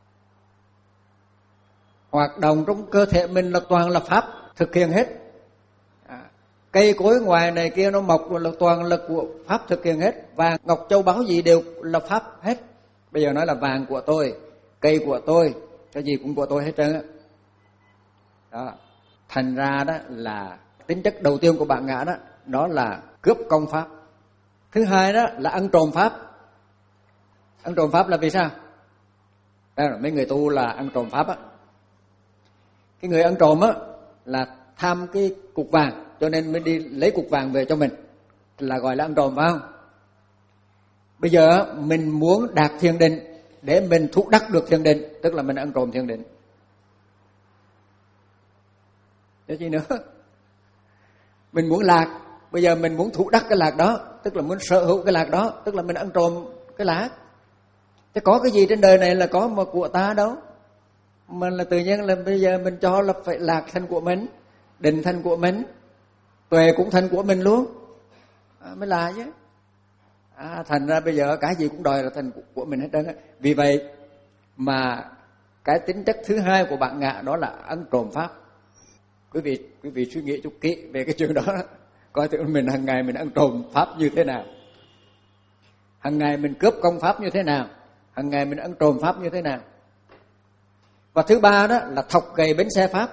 Hoạt động trong cơ thể mình là toàn là pháp thực hiện hết. À, cây cối ngoài này kia nó mọc là toàn là của pháp thực hiện hết. Vàng, ngọc, châu báu gì đều là pháp hết. Bây giờ nói là vàng của tôi, cây của tôi, cái gì cũng của tôi hết trơn á. Đó. Thành ra đó là tính chất đầu tiên của bản ngã đó, đó là cướp công pháp. Thứ hai đó là ăn trộm pháp. Ăn trộm pháp là vì sao? Đó, mấy người tu là ăn trộm pháp á. Cái người ăn trộm á là tham cái cục vàng, cho nên mới đi lấy cục vàng về cho mình, là gọi là ăn trộm, phải không? Bây giờ mình muốn đạt thiền định để mình thụ đắc được thiền định, tức là mình ăn trộm thiền định. Để gì nữa? Mình muốn lạc, bây giờ mình muốn thụ đắc cái lạc đó, tức là muốn sở hữu cái lạc đó, tức là mình ăn trộm cái lạc. Chứ có cái gì trên đời này là có mà của ta đâu. Mình là tự nhiên là bây giờ mình cho là phải lạc thành của mình, định thành của mình, tuệ cũng thành của mình luôn, à, mới là chứ. À, thành ra bây giờ cái gì cũng đòi là thành của mình hết trơn á. Vì vậy mà cái tính chất thứ hai của bản ngã đó là ăn trộm pháp. Quý vị quý vị suy nghĩ chút kỹ về cái chuyện đó, coi thử mình hàng ngày mình ăn trộm pháp như thế nào, hàng ngày mình cướp công pháp như thế nào, hàng ngày mình ăn trộm pháp như thế nào. Và thứ ba đó là thọc gậy bánh xe pháp.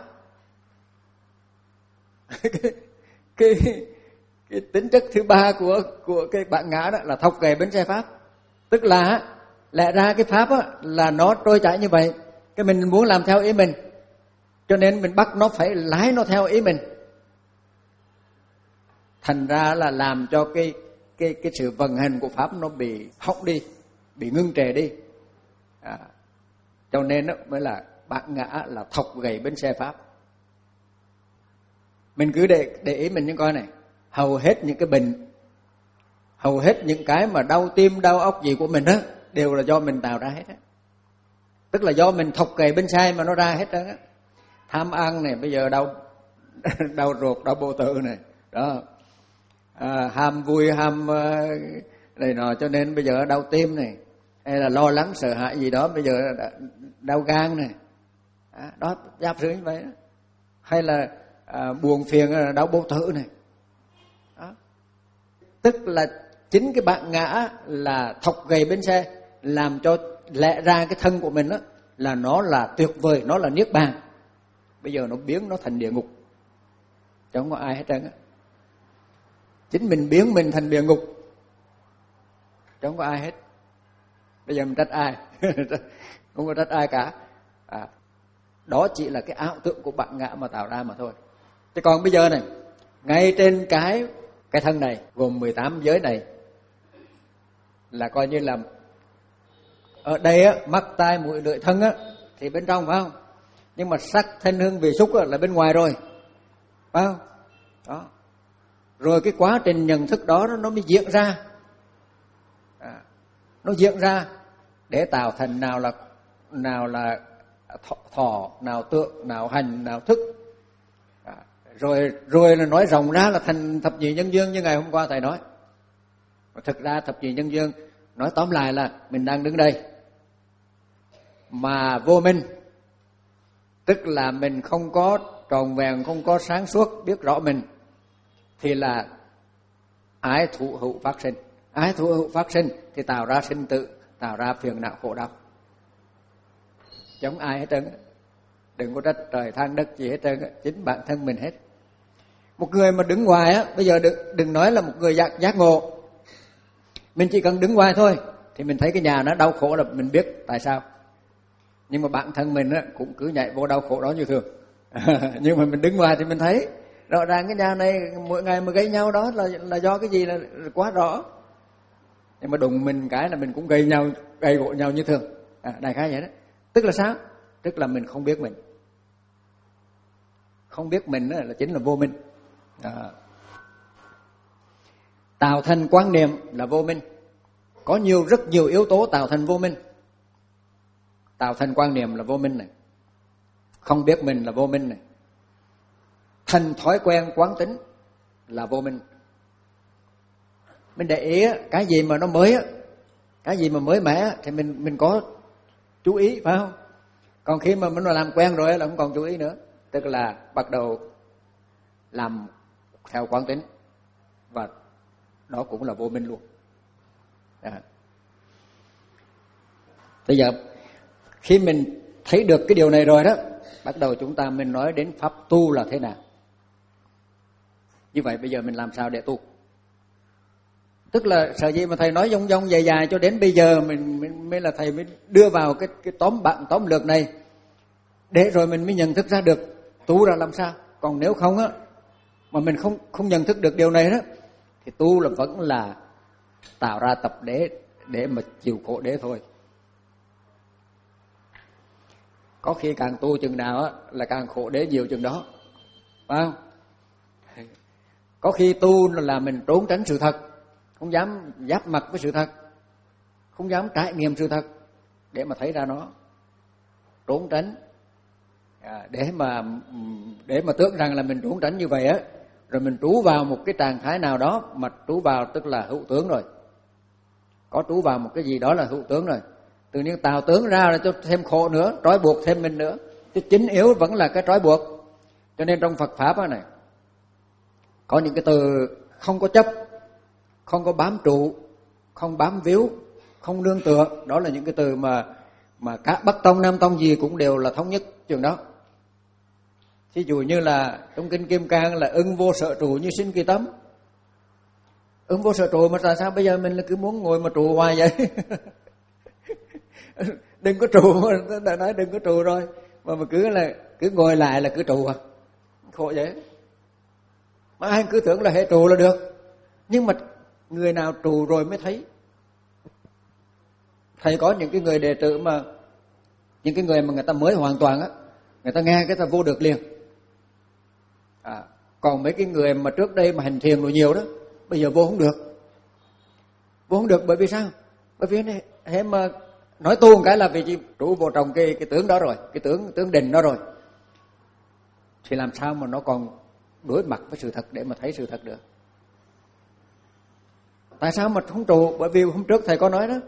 cái, cái, cái tính chất thứ ba của của cái bản ngã đó là thọc gậy bánh xe pháp. Tức là lẽ ra cái pháp á, là nó trôi chảy như vậy, cái mình muốn làm theo ý mình, cho nên mình bắt nó phải lái nó theo ý mình. Thành ra là làm cho cái cái cái sự vận hành của pháp nó bị hỏng đi, bị ngưng trệ đi. À, cho nên đó mới là bản ngã là thọc gậy bánh xe pháp. Mình cứ để để ý mình những coi này, hầu hết những cái bệnh, hầu hết những cái mà đau tim, đau óc gì của mình đó đều là do mình tạo ra hết á. Tức là do mình thọc gậy bánh xe mà nó ra hết đó. Tham ăn này bây giờ đâu đau ruột, đau bao tử này, đó, à, ham vui, ham này nọ, cho nên bây giờ đau tim này, hay là lo lắng sợ hãi gì đó, bây giờ đau gan này, à, đó giả sử như vậy đó. Hay là à, buồn phiền, đau bao tử này, đó. Tức là chính cái bạn ngã là thọc gậy bên xe, làm cho lẽ ra cái thân của mình đó là nó là tuyệt vời, nó là niết bàn, bây giờ nó biến nó thành địa ngục, chứ không có ai hết trơn á. Chính mình biến mình thành địa ngục, chứ không có ai hết. Bây giờ mình trách ai? Không có trách ai cả. À, đó chỉ là cái ảo tưởng của bạn ngã mà tạo ra mà thôi. Chứ còn bây giờ này, ngay trên cái cái thân này gồm mười tám giới này là coi như là ở đây á, mắt tai mũi lưỡi thân á thì bên trong, phải không? Nhưng mà sắc thanh hương vị xúc á, là bên ngoài rồi, phải không? Đó. Rồi cái quá trình nhận thức đó nó mới diễn ra, à, nó diễn ra để tạo thành nào là nào là thọ, thọ nào tượng, nào hành, nào thức, à, rồi rồi là nói rộng ra là thành thập nhị nhân duyên như ngày hôm qua thầy nói. Thực ra thập nhị nhân duyên nói tóm lại là mình đang đứng đây mà vô minh, tức là mình không có tròn vẹn, không có sáng suốt biết rõ mình, thì là ái thụ hữu phát sinh. Ái thụ hữu phát sinh thì tạo ra sinh tử, tạo ra phiền não khổ đau. Giống ai hết trơn, đừng có trách trời than đất gì hết trơn, chính bản thân mình hết. Một người mà đứng ngoài á, bây giờ đừng, đừng nói là một người giác, giác ngộ, mình chỉ cần đứng ngoài thôi thì mình thấy cái nhà nó đau khổ là mình biết tại sao. Nhưng mà bản thân mình á, cũng cứ nhảy vô đau khổ đó như thường. Nhưng mà mình đứng ngoài thì mình thấy rõ ràng cái nhà này mỗi ngày mà gây nhau đó là là do cái gì là quá rõ. Nhưng mà đụng mình cái là mình cũng gây nhau, gây gỗ nhau như thường. À, đại khái vậy đó. Tức là sao? Tức là mình không biết mình. Không biết mình đó là chính là vô minh. À. Tạo thành quan niệm là vô minh. Có nhiều rất nhiều yếu tố tạo thành vô minh. Tạo thành quan niệm là vô minh này. Không biết mình là vô minh này. Thành thói quen quán tính là vô minh. Mình để ý cái gì mà nó mới, cái gì mà mới mẻ thì mình mình có chú ý, phải không? Còn khi mà mình làm quen rồi là không còn chú ý nữa. Tức là bắt đầu làm theo quán tính, và đó cũng là vô minh luôn. À. Bây giờ khi mình thấy được cái điều này rồi đó, bắt đầu chúng ta mình nói đến pháp tu là thế nào. Như vậy bây giờ mình làm sao để tu? Tức là sở dĩ mà thầy nói dông dông dài dài cho đến bây giờ mình, mình mới là thầy mới đưa vào cái cái tóm bạn tóm lược này để rồi mình mới nhận thức ra được tu là làm sao. Còn nếu không á mà mình không không nhận thức được điều này đó thì tu là vẫn là tạo ra tập đế để mà chịu khổ đế thôi. Có khi càng tu chừng nào á là càng khổ đế nhiều chừng đó, phải không? Có khi tu là mình trốn tránh sự thật, không dám giáp mặt với sự thật, không dám trải nghiệm sự thật để mà thấy ra nó, trốn tránh, à, để mà để mà tưởng rằng là mình trốn tránh như vậy á, rồi mình trú vào một cái trạng thái nào đó, mà trú vào tức là hữu tướng rồi, có trú vào một cái gì đó là hữu tướng rồi, tự nhiên tạo tướng ra là cho thêm khổ nữa, trói buộc thêm mình nữa, chứ chính yếu vẫn là cái trói buộc. Cho nên trong Phật pháp này có những cái từ không có chấp, không có bám trụ, không bám víu, không nương tựa, đó là những cái từ mà mà các Bắc tông Nam tông gì cũng đều là thống nhất trường đó. Thí dụ như là trong kinh Kim Cang là ưng vô sở trụ như sinh kỳ tấm. Ưng vô sở trụ mà tại sao bây giờ mình là cứ muốn ngồi mà trụ hoài vậy? Đừng có trụ, đã nói đừng có trụ rồi, mà mà cứ là cứ ngồi lại là cứ trụ à, khổ vậy. Mà ai cứ tưởng là hệ trụ là được, nhưng mà người nào trụ rồi mới thấy. Thầy có những cái người đệ tử mà những cái người mà người ta mới hoàn toàn á, người ta nghe cái ta vô được liền. À, còn mấy cái người mà trước đây mà hành thiền rồi nhiều đó, bây giờ vô không được. Vô không được bởi vì sao? Bởi vì này, thế mà nói tu một cái là vì chỉ trụ vô trong cái cái tướng đó rồi, cái tướng tướng định đó rồi. Thì làm sao mà nó còn đối mặt với sự thật để mà thấy sự thật được. Tại sao mà không trụ? Bởi vì hôm trước thầy có nói đó,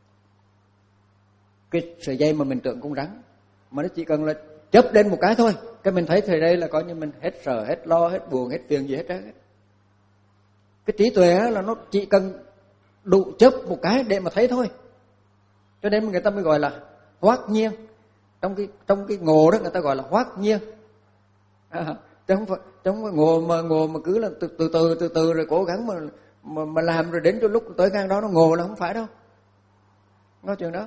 cái sợi dây mà mình tưởng con rắn, mà nó chỉ cần là chớp lên một cái thôi, cái mình thấy thời đây là coi như mình hết sợ, hết lo, hết buồn, hết phiền gì hết trơn. Cái trí tuệ là nó chỉ cần đủ chớp một cái để mà thấy thôi. Cho nên người ta mới gọi là hoát nhiên. Trong cái trong cái ngộ đó người ta gọi là hoát nhiên. À, chứ không phải, chứ không phải ngộ mà ngộ mà cứ là từ từ từ từ từ rồi cố gắng mà mà, mà làm rồi đến cho lúc tới ngang đó nó ngộ là không phải đâu. Không có chuyện đó.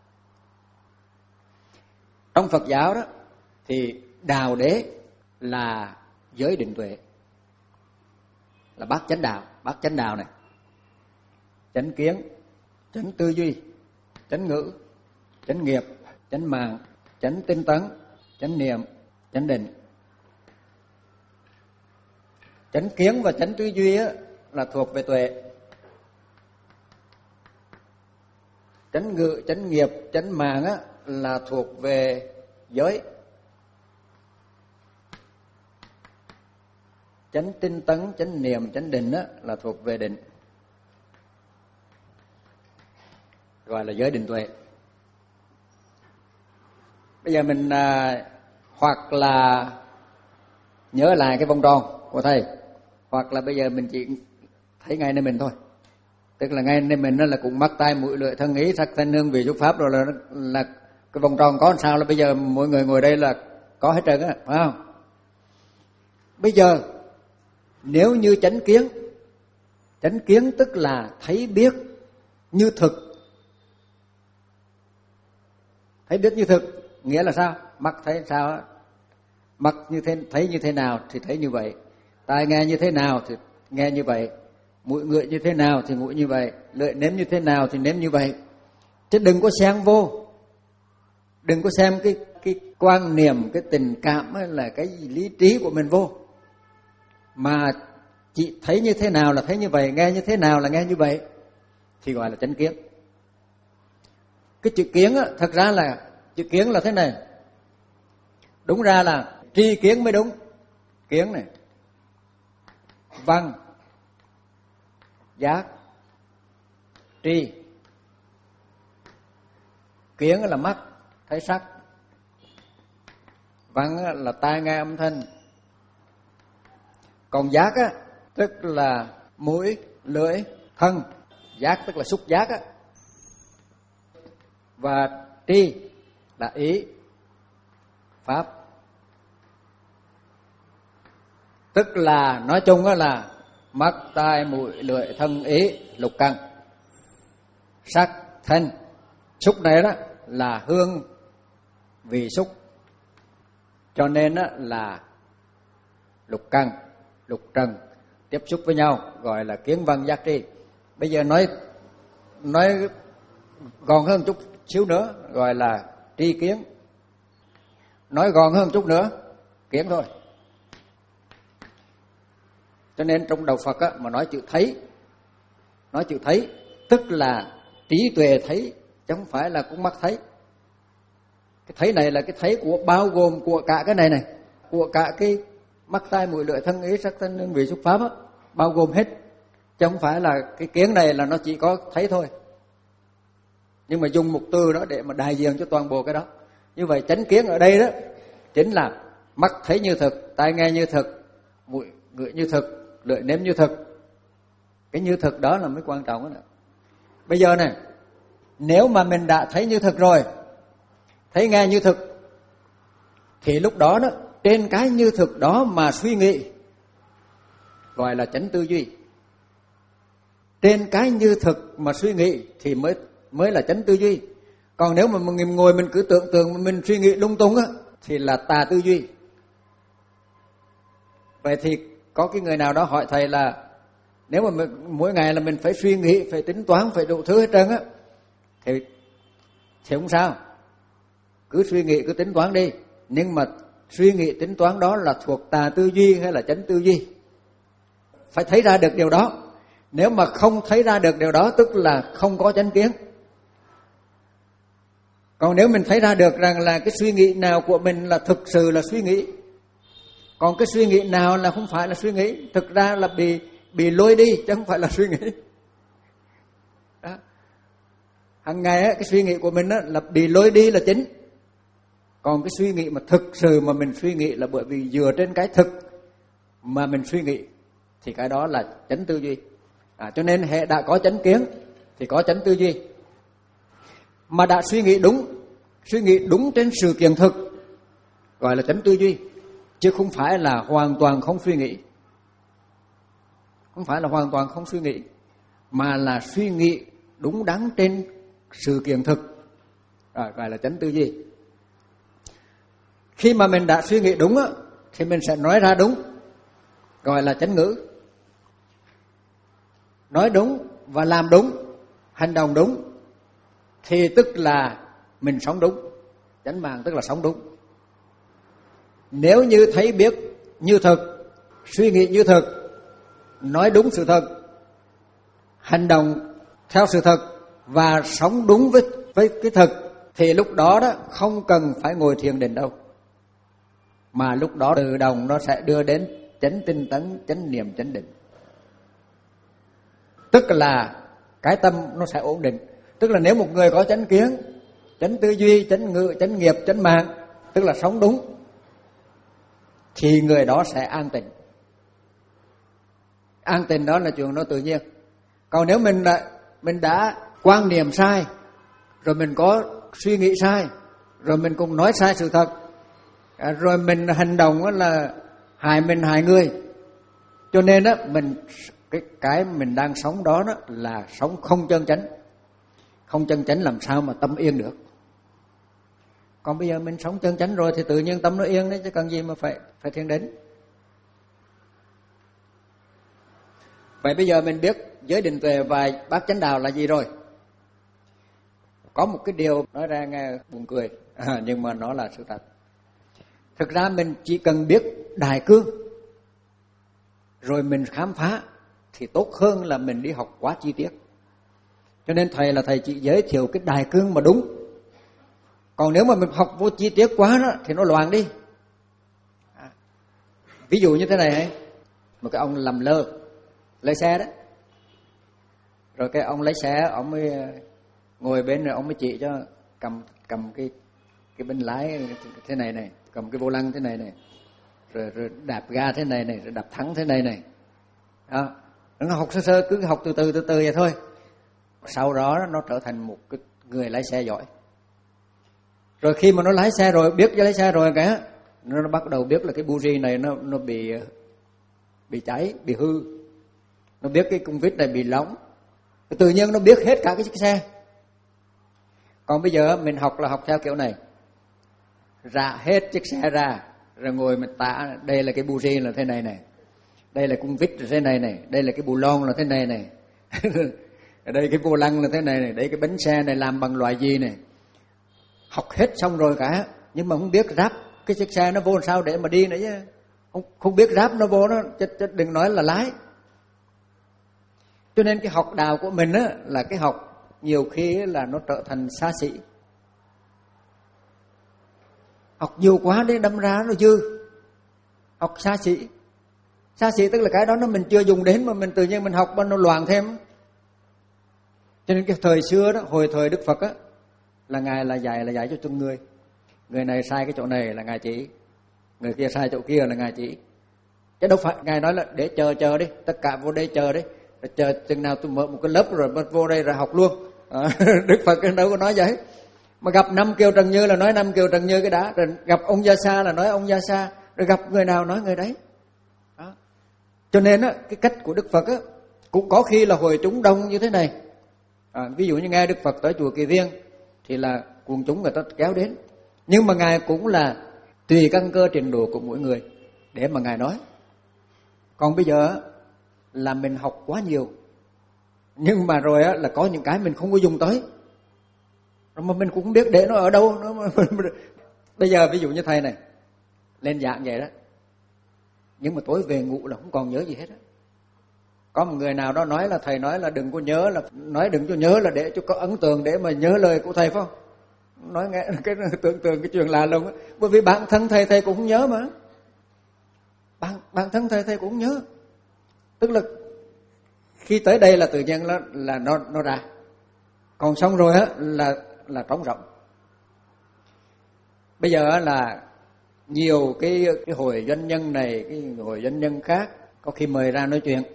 Trong Phật giáo đó thì đạo đế là giới định tuệ, là bát chánh đạo, bát chánh đạo này, chánh kiến, chánh tư duy, chánh ngữ, chánh nghiệp, chánh mạng, chánh tinh tấn, chánh niệm, chánh định. Chánh kiến và chánh tư duy á, là thuộc về tuệ. Chánh ngữ, chánh nghiệp, chánh mạng á, là thuộc về giới. Chánh tinh tấn, chánh niệm, chánh định á, là thuộc về định, gọi là giới định tuệ. Bây giờ mình à, hoặc là nhớ lại cái vòng tròn của thầy, hoặc là bây giờ mình chỉ thấy ngay nơi mình thôi. Tức là ngay nơi mình đó là cũng mắt tai mũi lưỡi thân ý sắc thanh hương vị xúc pháp, rồi là là cái vòng tròn có làm sao là bây giờ mỗi người ngồi đây là có hết trơn á, phải không? Bây giờ nếu như chánh kiến, chánh kiến tức là thấy biết như thực. Thấy biết như thực nghĩa là sao? Mắt thấy sao á? Mắt như thế thấy như thế nào thì thấy như vậy, tai nghe như thế nào thì nghe như vậy, mũi ngửi như thế nào thì ngửi như vậy, lưỡi nếm như thế nào thì nếm như vậy. Chứ đừng có xen vô, đừng có xem cái cái quan niệm, cái tình cảm hay là cái lý trí của mình vô, mà chỉ thấy như thế nào là thấy như vậy, nghe như thế nào là nghe như vậy, thì gọi là chánh kiến. Cái chữ kiến á, thật ra là chữ kiến là thế này, đúng ra là tri kiến mới đúng. Kiến này, văn, giác, tri. Kiến là mắt thấy sắc, văn là tai nghe âm thanh, còn giác á tức là mũi, lưỡi, thân. Giác tức là xúc giác á. Và tri là ý, pháp. Tức là nói chung á là mắt, tai, mũi, lưỡi, thân, ý, lục căn. Sắc, thanh, xúc này đó là hương, vị xúc. Cho nên á là lục căn, lục trần tiếp xúc với nhau gọi là kiến văn giác tri. Bây giờ nói nói gọn hơn chút xíu nữa gọi là tri kiến. Nói gọn hơn chút nữa, kiến thôi. Cho nên trong đạo Phật á, mà nói chữ thấy, nói chữ thấy tức là trí tuệ thấy, chứ không phải là con mắt thấy. Cái thấy này là cái thấy của bao gồm của cả cái này này, của cả cái mắt tai mũi lưỡi thân ý sắc thanh hương vị xúc pháp á, bao gồm hết, chứ không phải là cái kiến này là nó chỉ có thấy thôi. Nhưng mà dùng một từ đó để mà đại diện cho toàn bộ cái đó. Như vậy chánh kiến ở đây đó chính là mắt thấy như thực, tai nghe như thực, mũi ngửi như thực, lưỡi nếm như thực. Cái như thực đó là mới quan trọng đó. Bây giờ này, nếu mà mình đã thấy như thực rồi, thấy nghe như thực, thì lúc đó đó trên cái như thực đó mà suy nghĩ gọi là chánh tư duy. Trên cái như thực mà suy nghĩ thì mới mới là chánh tư duy. Còn nếu mà mình ngồi mình cứ tưởng tượng mà mình suy nghĩ lung tung á thì là tà tư duy. Vậy thì có cái người nào đó hỏi thầy là nếu mà mình, mỗi ngày là mình phải suy nghĩ, phải tính toán, phải đủ thứ hết trơn á, thì thì không sao, cứ suy nghĩ, cứ tính toán đi. Nhưng mà suy nghĩ tính toán đó là thuộc tà tư duy hay là chánh tư duy? Phải thấy ra được điều đó. Nếu mà không thấy ra được điều đó tức là không có chánh kiến. Còn nếu mình thấy ra được rằng là cái suy nghĩ nào của mình là thực sự là suy nghĩ, Còn cái suy nghĩ nào là không phải là suy nghĩ, thực ra là bị bị lôi đi chứ không phải là suy nghĩ. Đó. Hàng ngày á, cái suy nghĩ của mình á, là bị lôi đi là chính. Còn cái suy nghĩ mà thực sự mà mình suy nghĩ là bởi vì dựa trên cái thực mà mình suy nghĩ, thì cái đó là chánh tư duy. À, cho nên hệ đã có chánh kiến thì có chánh tư duy. Mà đã suy nghĩ đúng, suy nghĩ đúng trên sự kiện thực gọi là chánh tư duy, chứ không phải là hoàn toàn không suy nghĩ. Không phải là hoàn toàn không suy nghĩ, mà là suy nghĩ đúng đắn trên sự kiện thực, à, gọi là chánh tư duy. Khi mà mình đã suy nghĩ đúng á, thì mình sẽ nói ra đúng, gọi là chánh ngữ. Nói đúng và làm đúng, hành động đúng, thì tức là mình sống đúng. Chánh mạng tức là sống đúng. Nếu như thấy biết như thực, suy nghĩ như thực, nói đúng sự thật, hành động theo sự thật và sống đúng với, với cái thực, thì lúc đó đó không cần phải ngồi thiền định đâu, mà lúc đó tự động nó sẽ đưa đến chánh tinh tấn, chánh niệm, chánh định. Tức là cái tâm nó sẽ ổn định. Tức là nếu một người có chánh kiến, chánh tư duy, chánh ngữ, chánh nghiệp, chánh mạng, tức là sống đúng, thì người đó sẽ an tịnh. An tịnh đó là chuyện nó tự nhiên. Còn nếu mình đã, mình đã quan niệm sai, rồi mình có suy nghĩ sai, rồi mình cũng nói sai sự thật, rồi mình hành động là hại mình hại người, cho nên đó mình cái cái mình đang sống đó, đó là sống không chân chánh. Không chân chánh làm sao mà tâm yên được. Còn bây giờ mình sống chân chánh rồi thì tự nhiên tâm nó yên đấy, chứ cần gì mà phải phải thiền định. Vậy bây giờ mình biết giới định tuệ và bát chánh đạo là gì rồi. Có một cái điều nói ra nghe buồn cười, à, nhưng mà nó là sự thật. Thực ra mình chỉ cần biết đại cương rồi mình khám phá thì tốt hơn là mình đi học quá chi tiết. Cho nên thầy là thầy chỉ giới thiệu cái đại cương mà đúng. Còn nếu mà mình học vô chi tiết quá đó thì nó loạn đi. À, ví dụ như thế này ấy, một cái ông làm lơ lái xe đó, rồi cái ông lái xe ông mới ngồi bên rồi ông mới chỉ cho cầm cầm cái cái bên lái thế này này, cầm cái vô lăng thế này này, rồi, rồi đạp ga thế này này, rồi đạp thắng thế này này. Đó, nó học sơ sơ, cứ học từ từ từ từ vậy thôi. Sau đó nó trở thành một cái người lái xe giỏi. Rồi khi mà nó lái xe rồi, biết cho lái xe rồi cái nó, nó bắt đầu biết là cái buji này nó nó bị bị cháy, bị hư. Nó biết cái cung vít này bị lóng. Tự nhiên nó biết hết cả cái chiếc xe. Còn bây giờ mình học là học theo kiểu này. Rạ hết chiếc xe ra, rồi ngồi mình tả đây là cái buji là thế này này. Đây là cung vít là thế này này, đây là cái bù lon là thế này này. Ở đây cái vô lăng là thế này này, đây cái bánh xe này làm bằng loại gì này. Học hết xong rồi cả, nhưng mà không biết ráp cái chiếc xe nó vô làm sao để mà đi nữa chứ. Không, không biết ráp nó vô nó, chứ, chứ đừng nói là lái. Cho nên cái học đạo của mình á, là cái học nhiều khi là nó trở thành xa xỉ. Học nhiều quá để đâm ra nó dư. Học xa xỉ. Xa xỉ tức là cái đó nó mình chưa dùng đến mà mình tự nhiên mình học mà nó loạn thêm. Cho nên cái thời xưa đó, hồi thời Đức Phật á, là Ngài là dạy là dạy cho từng người. Người này sai cái chỗ này là Ngài chỉ, người kia sai chỗ kia là Ngài chỉ. Chứ đâu phải Ngài nói là để chờ chờ đi, tất cả vô đây chờ đi, rồi chờ chừng nào tôi mở một cái lớp rồi bắt vô đây rồi học luôn. À, Đức Phật đâu có nói vậy. Mà gặp năm Kiều Trần Như là nói năm Kiều Trần Như cái đã, rồi gặp ông Gia Sa là nói ông Gia Sa, rồi gặp người nào nói người đấy. Đó. Cho nên á, cái cách của Đức Phật á, cũng có khi là hội chúng đông như thế này. À, ví dụ như nghe Đức Phật tới chùa Kỳ Viên thì là quần chúng người ta kéo đến. Nhưng mà Ngài cũng là tùy căn cơ trình độ của mỗi người để mà Ngài nói. Còn bây giờ là mình học quá nhiều, nhưng mà rồi là có những cái mình không có dùng tới, mà mình cũng không biết để nó ở đâu. Nó bây giờ ví dụ như thầy này lên giảng vậy đó, nhưng mà tối về ngủ là không còn nhớ gì hết á. Có một người nào đó nói là thầy nói là đừng có nhớ, là nói đừng cho nhớ là để cho có ấn tượng để mà nhớ lời của thầy phải không? Nói nghe cái tưởng tượng cái chuyện lạ lùng á, bởi vì bản thân thầy thầy cũng không nhớ mà. bản, bản thân thầy thầy cũng nhớ. Tức là khi tới đây là tự nhiên là, là nó nó ra. Còn xong rồi á là là trống rỗng. Bây giờ là nhiều cái cái hội doanh nhân này, cái hội doanh nhân khác có khi mời ra nói chuyện.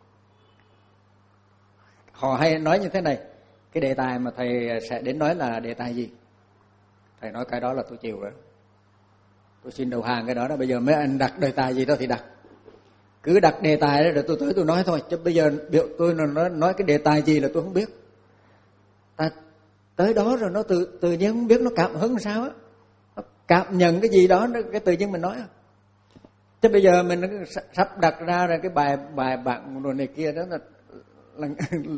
Họ hay nói như thế này, cái đề tài mà thầy sẽ đến nói là đề tài gì? Thầy nói cái đó là tôi chịu rồi. Tôi xin đầu hàng cái đó đó, bây giờ mấy anh đặt đề tài gì đó thì đặt. Cứ đặt đề tài đó rồi tôi tới tôi nói thôi, chứ bây giờ biểu tôi nói nói cái đề tài gì là tôi không biết. Ta tới đó rồi nó tự tự nhiên không biết nó cảm hứng sao á. Nó cảm nhận cái gì đó cái tự nhiên mình nói. Chứ bây giờ mình sắp đặt ra rồi cái bài bài bạn rồi này kia đó là, là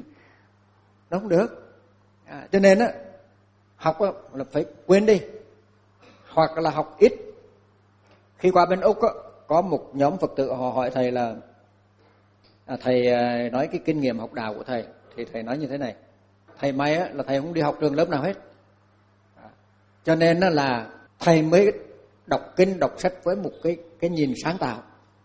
nó không được. À, cho nên á học á, là phải quên đi, hoặc là học ít. Khi qua bên Úc á, có một nhóm Phật tử họ hỏi thầy là à, thầy nói cái kinh nghiệm học đạo của thầy, thì thầy nói như thế này: thầy may á, là thầy không đi học trường lớp nào hết, à, cho nên á, là thầy mới đọc kinh đọc sách với một cái cái nhìn sáng tạo.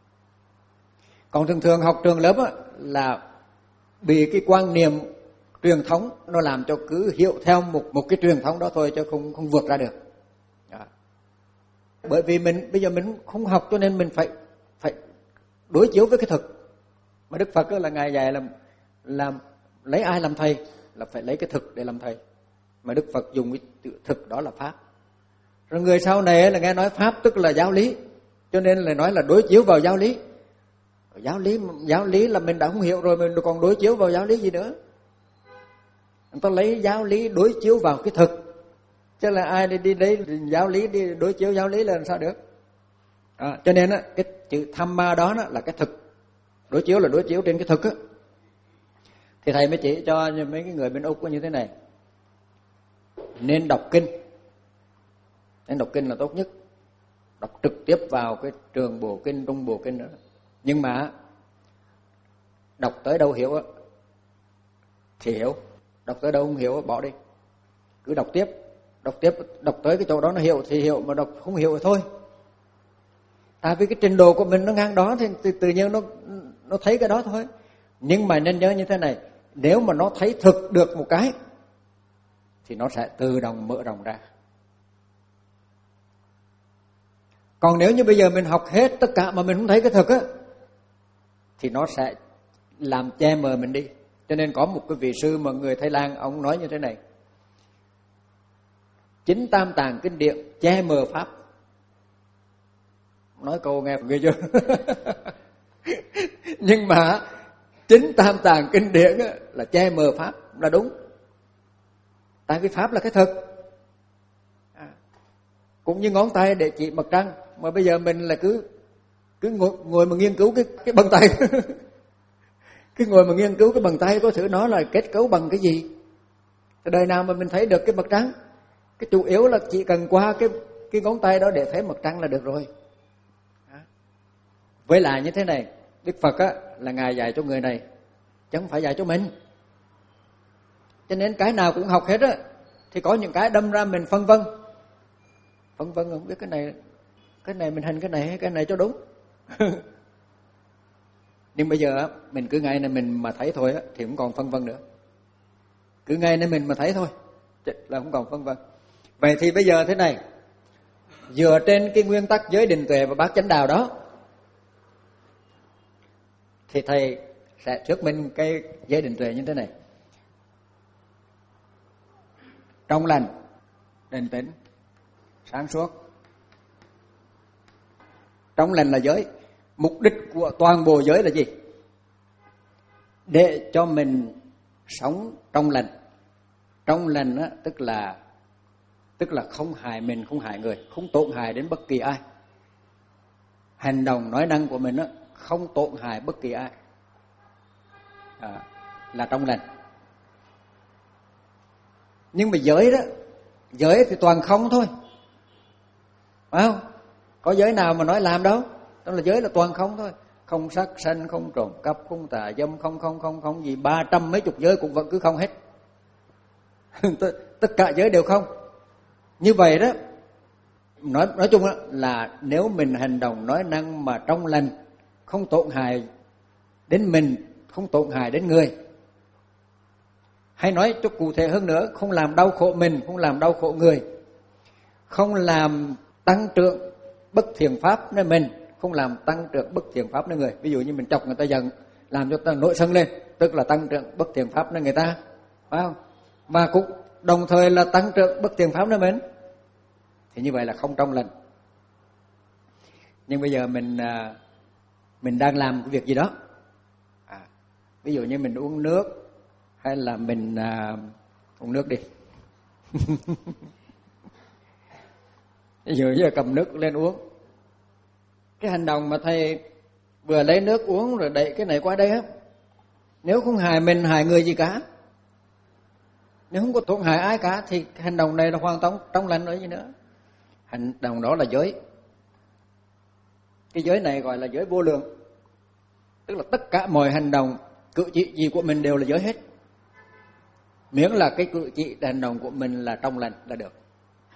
Còn thường thường học trường lớp á, là bị cái quan niệm truyền thống nó làm cho cứ hiểu theo một một cái truyền thống đó thôi, chứ không không vượt ra được. Đó. Bởi vì mình bây giờ mình không học cho nên mình phải phải đối chiếu với cái thực. Mà Đức Phật là ngài dạy là làm lấy ai làm thầy, là phải lấy cái thực để làm thầy. Mà Đức Phật dùng cái thực đó là pháp. Rồi người sau này là nghe nói pháp tức là giáo lý, cho nên là nói là đối chiếu vào giáo lý. Giáo lý giáo lý là mình đã không hiểu rồi, mình còn đối chiếu vào giáo lý gì nữa? Người ta lấy giáo lý đối chiếu vào cái thực, chứ là ai đi đi đấy giáo lý đi đối chiếu giáo lý là làm sao được? À, cho nên á cái chữ tham ma đó, đó là cái thực, đối chiếu là đối chiếu trên cái thực á. Thì thầy mới chỉ cho mấy cái người bên Úc có như thế này: nên đọc kinh, nên đọc kinh là tốt nhất, đọc trực tiếp vào cái trường bộ kinh, trung bộ kinh nữa. Nhưng mà đọc tới đâu hiểu á thì hiểu, đọc tới đâu không hiểu bỏ đi. Cứ đọc tiếp, đọc tiếp, đọc tới cái chỗ đó nó hiểu thì hiểu, mà đọc không hiểu thì thôi. Tại vì cái trình độ của mình nó ngang đó thì tự, tự nhiên nó nó thấy cái đó thôi. Nhưng mà nên nhớ như thế này, nếu mà nó thấy thực được một cái thì nó sẽ tự động mở rộng ra. Còn nếu như bây giờ mình học hết tất cả mà mình không thấy cái thực á, thì nó sẽ làm che mờ mình đi. Cho nên có một cái vị sư mà người Thái Lan, ông nói như thế này: chính tam tạng kinh điển che mờ pháp. Nói câu nghe ghê chưa? Nhưng mà chính tam tạng kinh điển là che mờ pháp là đúng. Tại vì pháp là cái thực. À, cũng như ngón tay để chỉ mặt trăng, mà bây giờ mình là cứ cứ ngồi, ngồi mà nghiên cứu cái cái bàn tay. Cứ ngồi mà nghiên cứu cái bàn tay, có thử nó là kết cấu bằng cái gì. Đời nào mà mình thấy được cái mặt trăng? Cái chủ yếu là chỉ cần qua cái cái ngón tay đó để thấy mặt trăng là được rồi. À. Với lại như thế này, Đức Phật á, là ngài dạy cho người này, chứ không phải dạy cho mình. Cho nên cái nào cũng học hết á, thì có những cái đâm ra mình phân vân, phân vân không biết cái này, cái này mình hành cái này hay cái này cho đúng. Nhưng bây giờ mình cứ ngay này mình mà thấy thôi á, thì cũng còn phân vân nữa. Cứ ngay này mình mà thấy thôi là không còn phân vân. Vậy thì bây giờ thế này, dựa trên cái nguyên tắc giới định tuệ và bát chánh đạo đó, thì thầy sẽ thuyết minh cái giới định tuệ như thế này: trong lành, định tĩnh, sáng suốt. Trong lành là giới. Mục đích của toàn bộ giới là gì? Để cho mình sống trong lành. Trong lành á, tức là tức là không hại mình, không hại người, không tổn hại đến bất kỳ ai. Hành động nói năng của mình á, không tổn hại bất kỳ ai, à, là trong lành. Nhưng mà giới đó, giới thì toàn không thôi, phải không? Có giới nào mà nói làm đâu? Đó là giới là toàn không thôi. Không sát sanh, không trộm cắp, không tà dâm, không không không không gì, ba trăm mấy chục giới cũng vẫn cứ không hết. Tất cả giới đều không. Như vậy đó, nói nói chung đó, là nếu mình hành động nói năng mà trong lành không tổn hại đến mình, không tổn hại đến người. Hay nói cho cụ thể hơn nữa, không làm đau khổ mình, không làm đau khổ người, không làm tăng trưởng bất thiện pháp nơi mình, không làm tăng trưởng bất thiện pháp nơi người. Ví dụ như mình chọc người ta giận, làm cho người ta nổi sân lên, tức là tăng trưởng bất thiện pháp nơi người ta, phải không? Mà cũng đồng thời là tăng trưởng bất thiện pháp nơi mình, thì như vậy là không trong lành. Nhưng bây giờ mình mình đang làm cái việc gì đó, à, ví dụ như mình uống nước, hay là mình à, uống nước đi ví dụ như là cầm nước lên uống, cái hành động mà thầy vừa lấy nước uống rồi đẩy cái này qua đây á, nếu không hại mình hại người gì cả, nếu không có tổn hại ai cả, thì hành động này là hoàn toàn trong lành rồi gì nữa. Hành động đó là giới. Cái giới này gọi là giới vô lượng, tức là tất cả mọi hành động cử chỉ gì của mình đều là giới hết, miễn là cái cử chỉ hành động của mình là trong lành là được.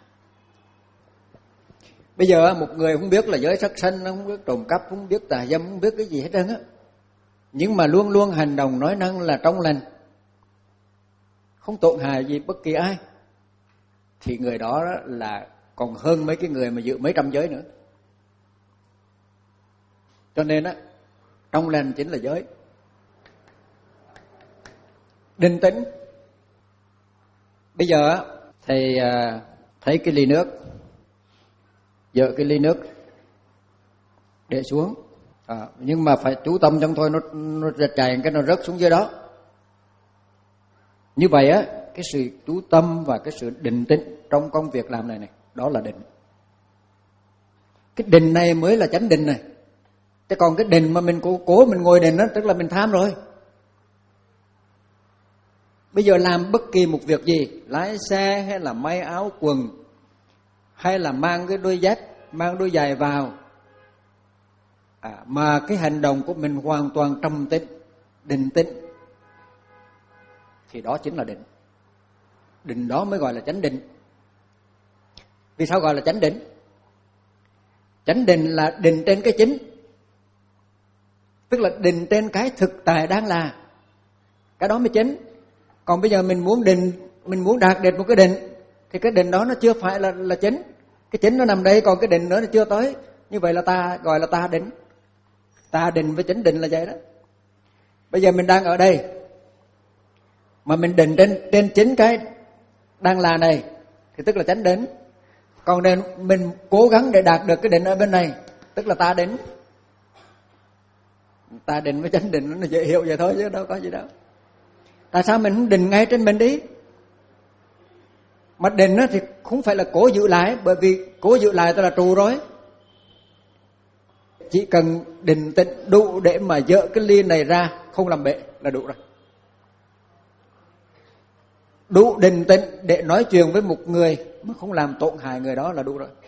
Bây giờ một người không biết là giới sát sanh, không biết trộm cắp, không biết tà dâm, không biết cái gì hết trơn á, nhưng mà luôn luôn hành động nói năng là trong lành, không tổn hại gì bất kỳ ai, thì người đó là còn hơn mấy cái người mà giữ mấy trăm giới nữa. Cho nên á, trong lành chính là giới. Định tĩnh. Bây giờ thầy thấy cái ly nước, dỡ cái ly nước để xuống, à, nhưng mà phải chú tâm trong thôi, nó nó chảy cái nó rớt xuống dưới đó. Như vậy á, cái sự chú tâm và cái sự định tĩnh trong công việc làm này này, đó là định. Cái định này mới là chánh định này. Chứ còn cái định mà mình cố, cố mình ngồi định đó, tức là mình tham rồi. Bây giờ làm bất kỳ một việc gì, lái xe hay là may áo quần, hay là mang cái đôi dép, mang đôi giày vào, à, mà cái hành động của mình hoàn toàn trầm tĩnh, định tĩnh, thì đó chính là định. Định đó mới gọi là chánh định. Vì sao gọi là chánh định? Chánh định là định trên cái chính, tức là định trên cái thực tại đang là, cái đó mới chính. Còn bây giờ mình muốn định, mình muốn đạt được một cái định, thì cái định đó nó chưa phải là là chính. Cái chính nó nằm đây, còn cái định nữa nó chưa tới. Như vậy là ta gọi là ta định. Ta định với chánh định là vậy đó. Bây giờ mình đang ở đây, mà mình định trên trên chính cái đang là này, thì tức là chánh định. Còn nên mình cố gắng để đạt được cái định ở bên này, tức là ta định. Ta định với chánh định nó dễ hiểu vậy thôi chứ đâu có gì đâu. Tại sao mình không định ngay trên mình đi? Mà định thì không phải là cố giữ lại, bởi vì cố giữ lại ta là trụ rồi. Chỉ cần định tĩnh đủ để mà dỡ cái ly này ra, không làm bể là đủ rồi. Đủ định tĩnh để nói chuyện với một người mà không làm tổn hại người đó là đủ rồi.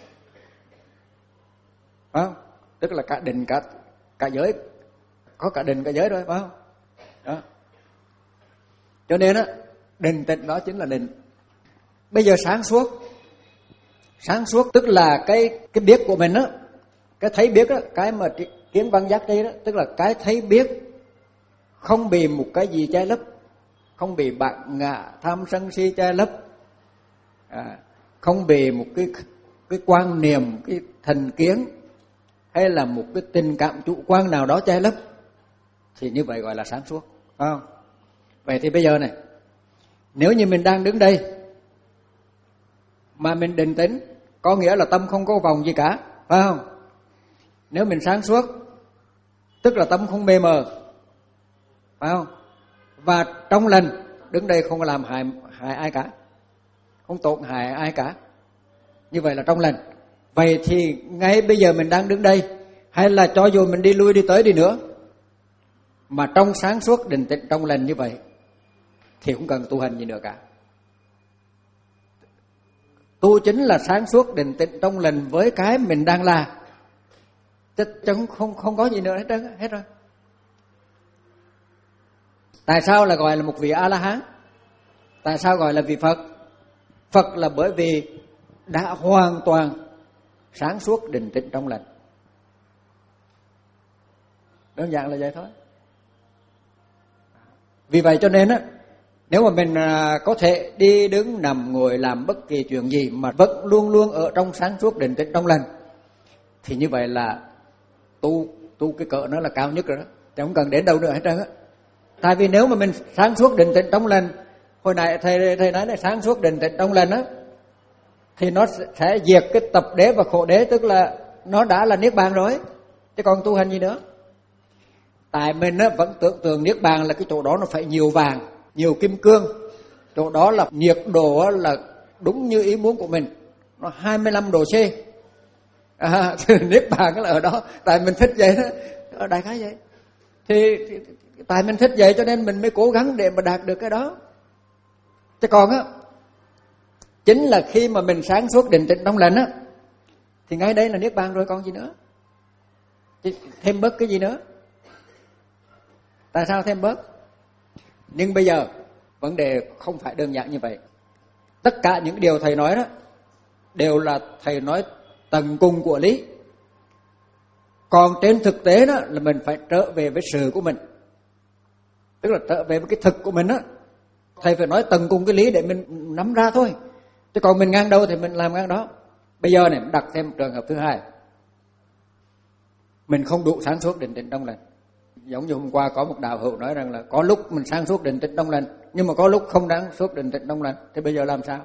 Phải không? Tức là cả định cả cả giới, có cả định cả giới rồi, phải không? Đó. Cho nên á, định tĩnh đó chính là định. Bây giờ sáng suốt, sáng suốt tức là cái cái biết của mình á, cái thấy biết á, cái mà kiến văn giác đây đó, tức là cái thấy biết không bị một cái gì che lấp, không bị bạn ngạ tham sân si che lấp, à, không bị một cái cái quan niệm, cái thành kiến hay là một cái tình cảm chủ quan nào đó che lấp, thì như vậy gọi là sáng suốt, phải không? Vậy thì bây giờ này, nếu như mình đang đứng đây mà mình định tĩnh, có nghĩa là tâm không có vòng gì cả, phải không? Nếu mình sáng suốt, tức là tâm không mê mờ, phải không? Và trong lành, đứng đây không có làm hại, hại ai cả, không tổn hại ai cả. Như vậy là trong lành. Vậy thì ngay bây giờ mình đang đứng đây, hay là cho dù mình đi lui đi tới đi nữa, mà trong sáng suốt định tĩnh trong lành như vậy, thì không cần tu hành gì nữa cả. Tu chính là sáng suốt định tĩnh trong lành với cái mình đang là, chứ không không không có gì nữa hết trơn hết rồi. Tại sao là gọi là một vị A-la-hán? Tại sao gọi là vị Phật? Phật là bởi vì đã hoàn toàn sáng suốt định tĩnh trong lành. Đơn giản là vậy thôi. Vì vậy cho nên á, nếu mà mình có thể đi đứng nằm ngồi làm bất kỳ chuyện gì mà vẫn luôn luôn ở trong sáng suốt định tĩnh trong lành, thì như vậy là tu tu cái cỡ nó là cao nhất rồi đó, chứ không cần đến đâu nữa hết trơn á. Tại vì nếu mà mình sáng suốt định tĩnh trong lành, hồi nãy thầy thầy nói là sáng suốt định tĩnh trong lành á, thì nó sẽ diệt cái tập đế và khổ đế, tức là nó đã là niết bàn rồi, chứ còn tu hành gì nữa. Tại mình á vẫn tưởng tượng niết bàn là cái chỗ đó nó phải nhiều vàng, nhiều kim cương, chỗ đó là nhiệt độ là đúng như ý muốn của mình, nó hai mươi lăm độ C. À, niết bàn là ở đó, tại mình thích vậy đó, ở đại khái vậy. Thì, thì tại mình thích vậy cho nên mình mới cố gắng để mà đạt được cái đó. Chứ còn á, chính là khi mà mình sáng suốt định tĩnh trong lành á, thì ngay đấy là niết bàn rồi, còn gì nữa, chứ thêm bớt cái gì nữa. Tại sao thêm bớt? Nhưng bây giờ vấn đề không phải đơn giản như vậy. Tất cả những điều thầy nói đó đều là thầy nói tầng cùng của lý. Còn trên thực tế đó là mình phải trở về với sự của mình, tức là trở về với cái thực của mình đó. Thầy phải nói tầng cùng cái lý để mình nắm ra thôi, chứ còn mình ngang đâu thì mình làm ngang đó. Bây giờ này đặt thêm trường hợp thứ hai, mình không đủ sáng suốt định tĩnh trong lành. Giống như hôm qua có một đạo hữu nói rằng là có lúc mình sáng suốt định tĩnh trong lành, nhưng mà có lúc không sáng suốt định tĩnh trong lành, thì bây giờ làm sao?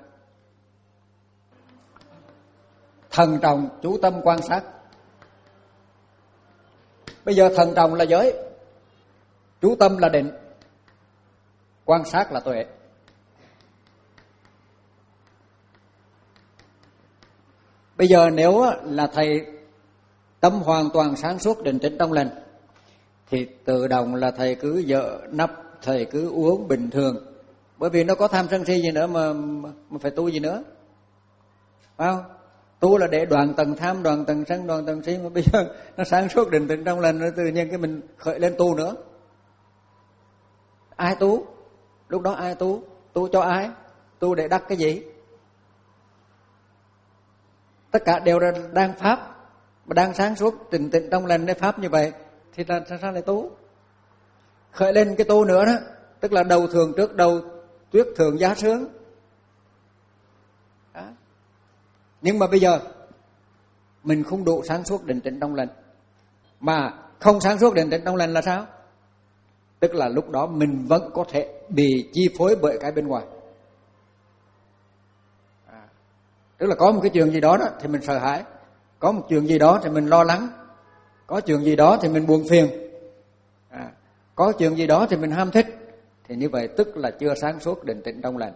Thần trọng chú tâm quan sát. Bây giờ thần trọng là giới, chú tâm là định, quan sát là tuệ. Bây giờ nếu là thầy tâm hoàn toàn sáng suốt định tĩnh trong lành, thì tự động là thầy cứ dỡ nắp, thầy cứ uống bình thường. Bởi vì nó có tham sân si gì nữa mà, mà phải tu gì nữa, phải không? Tu là để đoạn tầng tham, đoạn tầng sân, đoạn tầng si, mà bây giờ nó sáng suốt định tĩnh trong lành, tự nhiên cái mình khởi lên tu nữa. Ai tu? Lúc đó ai tu? Tu cho ai? Tu để đắc cái gì? Tất cả đều là đang pháp, mà đang sáng suốt định tĩnh trong lành để pháp như vậy, thì là sao lại tu? Khởi lên cái tu nữa đó, tức là đầu thường trước đầu, tuyết thường giá sướng. Đó. Nhưng mà bây giờ mình không đủ sáng suốt định tĩnh trong lành. Mà không sáng suốt định tĩnh trong lành là sao? Tức là lúc đó mình vẫn có thể bị chi phối bởi cái bên ngoài. À, tức là có một cái chuyện gì đó, đó thì mình sợ hãi, có một chuyện gì đó thì mình lo lắng, có chuyện gì đó thì mình buồn phiền, à, có chuyện gì đó thì mình ham thích. Thì như vậy tức là chưa sáng suốt định tĩnh trong lành.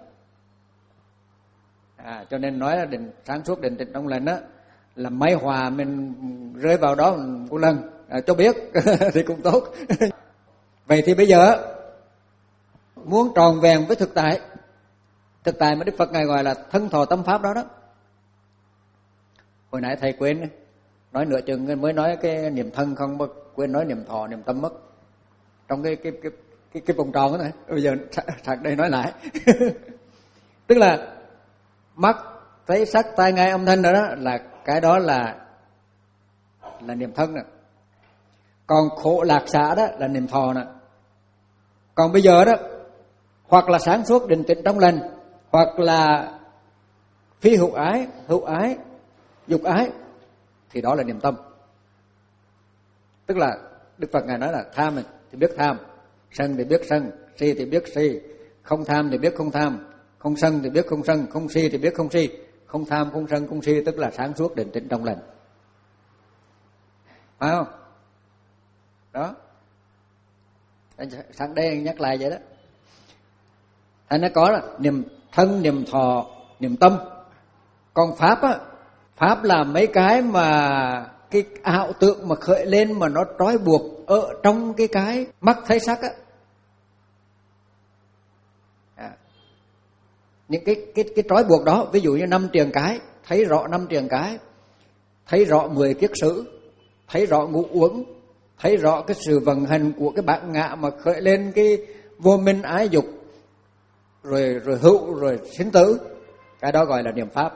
À, cho nên nói là định sáng suốt định tĩnh trong lành đó là mấy hòa mình rơi vào đó một lần à, cho biết thì cũng tốt. Vậy thì bây giờ muốn tròn vẹn với thực tại, thực tại mà Đức Phật ngài gọi là thân thọ tâm pháp đó đó. Hồi nãy thầy quên nói nửa chừng mới nói cái niệm thân không, quên nói niệm thọ niệm tâm mất trong cái cái cái cái cái vòng tròn đó này. Bây giờ thật đây nói lại. Tức là mắt thấy sắc tai nghe âm thanh đó, đó là cái đó là là niệm thân nè. Còn khổ lạc xả đó là niệm thọ nè. Còn bây giờ đó, hoặc là sáng suốt định tĩnh trong lành, hoặc là phi hữu ái, hữu ái, dục ái, thì đó là niệm tâm. Tức là Đức Phật ngài nói là tham thì biết tham, sân thì biết sân, si thì biết si, không tham thì biết không tham, không sân thì biết không sân, không si thì biết không si. Không tham, không sân, không si tức là sáng suốt định tĩnh trong lành. Phải không? Đó. Sáng đây nhắc lại vậy đó. Anh nó có là niệm thân, niệm thọ, niệm tâm. Còn pháp á, pháp là mấy cái mà cái ảo tượng mà khởi lên mà nó trói buộc ở trong cái cái mắt thấy sắc á. À. Những cái cái cái trói buộc đó, ví dụ như năm triền cái, thấy rõ năm triền cái, thấy rõ mười kiết sử, thấy rõ ngũ uẩn, thấy rõ cái sự vận hành của cái bản ngã mà khởi lên cái vô minh ái dục, rồi rồi hữu, rồi sinh tử, cái đó gọi là niệm pháp.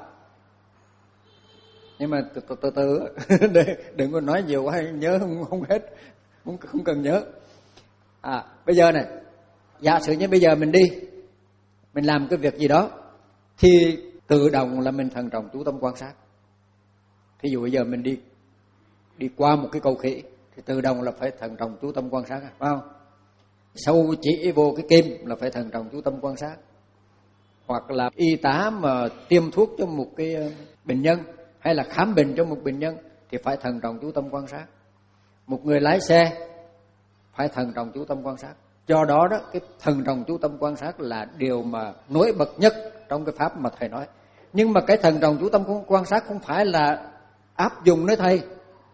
Nhưng mà từ từ từ, từ đừng có nói nhiều quá nhớ không, không hết. không, không cần nhớ. À, bây giờ này, giả sử như bây giờ mình đi, mình làm cái việc gì đó, thì tự động là mình thận trọng chú tâm quan sát. Thí dụ bây giờ mình đi đi qua một cái cầu khỉ, thì tự động là phải thận trọng chú tâm quan sát, phải không? Sâu chỉ vô cái kim là phải thận trọng chú tâm quan sát. Hoặc là y tá mà tiêm thuốc cho một cái bệnh nhân, hay là khám bệnh cho một bệnh nhân, thì phải thận trọng chú tâm quan sát. Một người lái xe phải thận trọng chú tâm quan sát. Do đó đó, cái thận trọng chú tâm quan sát là điều mà nổi bật nhất trong cái pháp mà thầy nói. Nhưng mà cái thận trọng chú tâm quan sát không phải là áp dụng nơi thầy,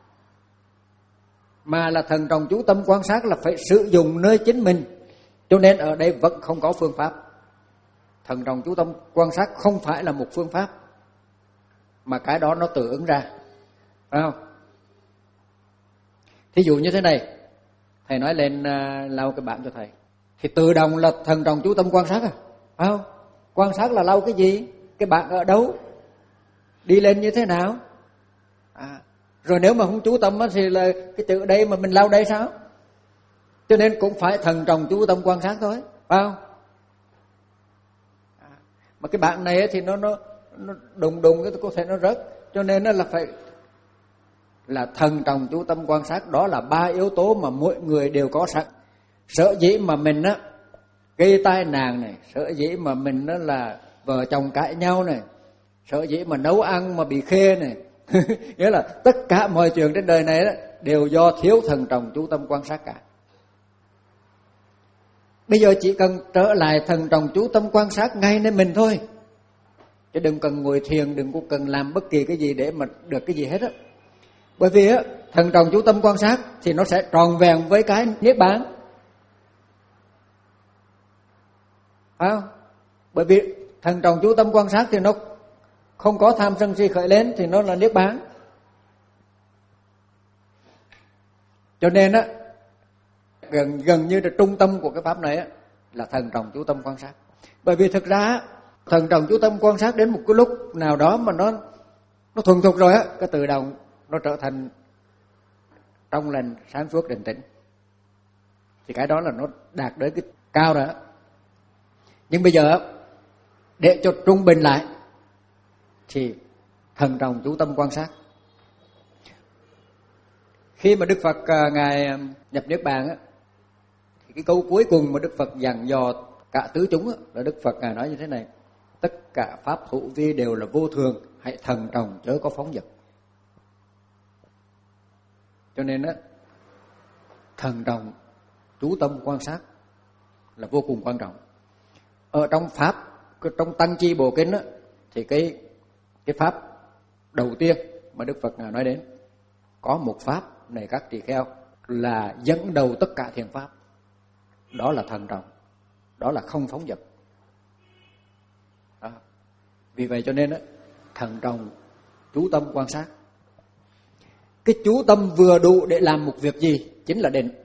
mà là thận trọng chú tâm quan sát là phải sử dụng nơi chính mình. Cho nên ở đây vẫn không có phương pháp. Thận trọng chú tâm quan sát không phải là một phương pháp, mà cái đó nó tự ứng ra, phải không? Thí dụ như thế này, thầy nói lên uh, lau cái bảng cho thầy, thì tự động là thận trọng chú tâm quan sát à, phải không? Quan sát là lau cái gì, cái bảng ở đâu, đi lên như thế nào. À, rồi nếu mà không chú tâm thì là cái chữ đây mà mình lau đây sao? Cho nên cũng phải thận trọng chú tâm quan sát thôi, phải không? À, mà cái bảng này thì nó nó nó đùng đùng cái có thể nó rớt, cho nên nó là phải là thận trọng chú tâm quan sát. Đó là ba yếu tố mà mỗi người đều có sẵn. Sở dĩ mà mình á gây tai nạn này, sở dĩ mà mình đó là vợ chồng cãi nhau này, sở dĩ mà nấu ăn mà bị khê này, nghĩa là tất cả mọi chuyện trên đời này đó đều do thiếu thận trọng chú tâm quan sát cả. Bây giờ chỉ cần trở lại thận trọng chú tâm quan sát ngay nơi mình thôi, chứ đừng cần ngồi thiền, đừng có cần làm bất kỳ cái gì để mà được cái gì hết á. Bởi vì á, thận trọng chú tâm quan sát thì nó sẽ tròn vẹn với cái niết bàn, phải không? Bởi vì thận trọng chú tâm quan sát thì nó không có tham sân si khởi lên, thì nó là niết bàn. Cho nên á, gần gần như là trung tâm của cái pháp này á là thận trọng chú tâm quan sát. Bởi vì thực ra thận trọng chú tâm quan sát đến một cái lúc nào đó mà nó nó thuần thục rồi á, cái tự động nó trở thành trong lành, sáng suốt, định tĩnh, thì cái đó là nó đạt đến cái cao rồi á. Nhưng bây giờ để cho trung bình lại thì thận trọng chú tâm quan sát. Khi mà Đức Phật ngài nhập niết bàn á, thì cái câu cuối cùng mà Đức Phật dặn dò cả tứ chúng á, là Đức Phật ngài nói như thế này: tất cả pháp hữu vi đều là vô thường, hãy thận trọng chớ có phóng dật. Cho nên á, thận trọng chú tâm quan sát là vô cùng quan trọng. Ở trong pháp, trong Tăng Chi Bộ Kinh á, thì cái cái pháp đầu tiên mà Đức Phật ngài nói đến, có một pháp này các tỳ kheo là dẫn đầu tất cả thiền pháp, đó là thận trọng, đó là không phóng dật. Đó. Vì vậy cho nên á, thận trọng chú tâm quan sát. Cái chú tâm vừa đủ để làm một việc gì chính là định.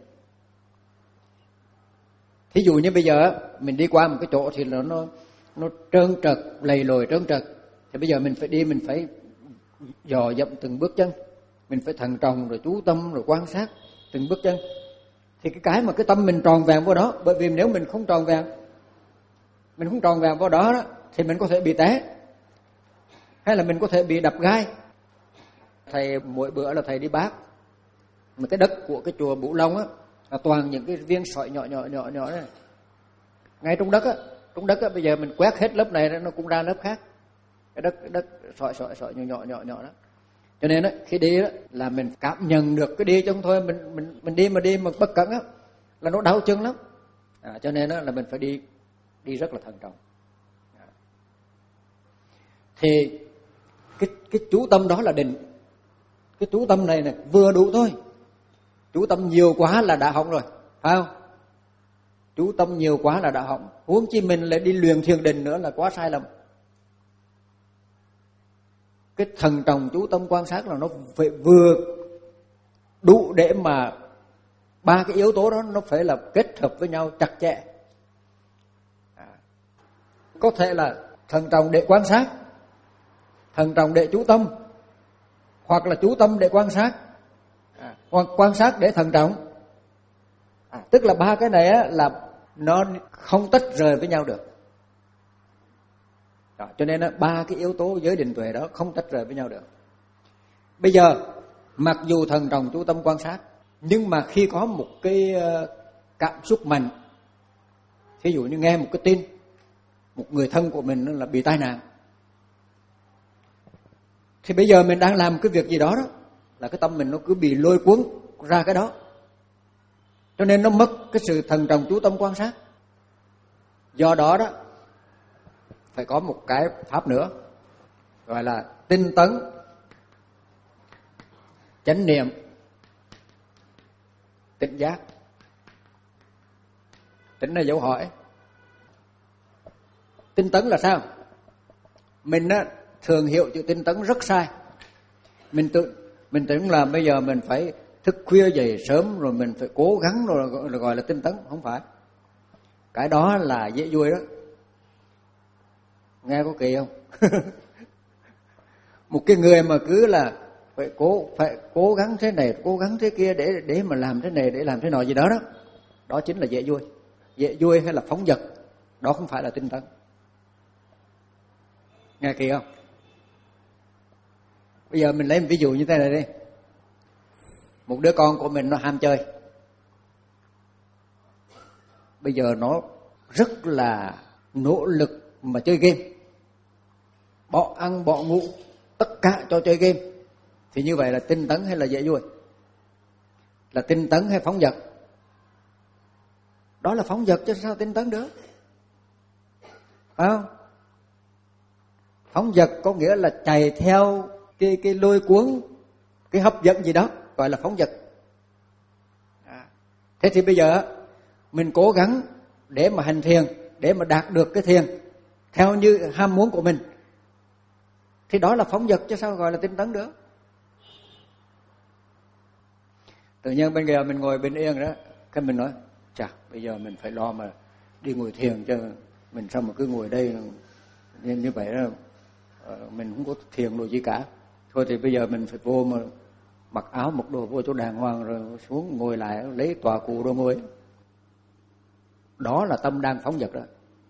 Thí dụ như bây giờ mình đi qua một cái chỗ thì nó nó nó trơn trật, lầy lồi trơn trật, thì bây giờ mình phải đi, mình phải dò dẫm từng bước chân, mình phải thận trọng rồi chú tâm rồi quan sát từng bước chân. Thì cái cái mà cái tâm mình tròn vẹn vào đó, bởi vì nếu mình không tròn vẹn, mình không tròn vẹn vào đó, đó thì mình có thể bị té, hay là mình có thể bị đập gai. Thầy mỗi bữa là thầy đi bác, mà cái đất của cái chùa Bửu Long á là toàn những cái viên sỏi nhỏ nhỏ nhỏ nhỏ này. Ngay trong đất á, trong đất á bây giờ mình quét hết lớp này nó cũng ra lớp khác. Cái đất cái đất sỏi sỏi sỏi nhỏ nhỏ nhỏ nhỏ đó. Cho nên á khi đi á là mình cảm nhận được cái đi, chứ không thôi mình mình mình đi mà đi mà bất cẩn á là nó đau chân lắm. À, cho nên á là mình phải đi đi rất là thận trọng. À. Thì cái cái chú tâm đó là định. Cái chú tâm này này vừa đủ thôi. Chú tâm nhiều quá là đã hỏng rồi, phải không? Chú tâm nhiều quá là đã hỏng. Huống chi mình lại đi luyện thiền định nữa là quá sai lầm. Cái thận trọng chú tâm quan sát là nó phải vừa đủ để mà ba cái yếu tố đó nó phải là kết hợp với nhau chặt chẽ. À, có thể là thận trọng để quan sát, thận trọng để chú tâm, hoặc là chú tâm để quan sát, à, hoặc quan sát để thận trọng. À, tức là ba cái này á, là nó không tách rời với nhau được. Đó, cho nên á, ba cái yếu tố giới định tuệ đó không tách rời với nhau được. Bây giờ mặc dù thận trọng chú tâm quan sát, nhưng mà khi có một cái cảm xúc mạnh, ví dụ như nghe một cái tin một người thân của mình là bị tai nạn, thì bây giờ mình đang làm cái việc gì đó đó, là cái tâm mình nó cứ bị lôi cuốn ra cái đó, cho nên nó mất cái sự thận trọng chú tâm quan sát. Do đó đó phải có một cái pháp nữa gọi là tinh tấn, chánh niệm, tỉnh giác. Tỉnh là dấu hỏi. Tinh tấn là sao? Mình á, thường hiểu chữ tinh tấn rất sai. Mình tự mình tưởng là bây giờ mình phải thức khuya dậy sớm rồi mình phải cố gắng rồi, rồi gọi là tinh tấn. Không phải. Cái đó là dễ vui đó. Nghe có kỳ không? Một cái người mà cứ là phải cố phải cố gắng thế này, cố gắng thế kia để để mà làm thế này, để làm thế nọ gì đó đó, đó chính là dễ vui. Dễ vui hay là phóng dật, đó không phải là tinh tấn. Nghe kỳ không? Bây giờ mình lấy một ví dụ như thế này đi. Một đứa con của mình nó ham chơi. Bây giờ nó rất là nỗ lực mà chơi game, bỏ ăn bỏ ngủ tất cả cho chơi game. Thì như vậy là tinh tấn hay là dễ vui? Là tinh tấn hay phóng dật? Đó là phóng dật chứ sao tinh tấn được? Phải không? Phóng dật có nghĩa là chạy theo cái cái lôi cuốn, cái hấp dẫn gì đó, gọi là phóng dật. À, thế thì bây giờ mình cố gắng để mà hành thiền, để mà đạt được cái thiền theo như ham muốn của mình, thì đó là phóng dật chứ sao gọi là tinh tấn được? Tự nhiên bên kia mình ngồi bình yên đó, cái mình nói, chà, bây giờ mình phải lo mà đi ngồi thiền chứ, mình sao mà cứ ngồi đây như, như vậy đó, mình không có thiền đồ gì cả. Thôi thì bây giờ mình phải vô mà mặc áo mặc đồ vô chỗ đàng hoàng rồi xuống ngồi lại lấy tòa cụ rồi ngồi. Đó là tâm đang phóng dật đó.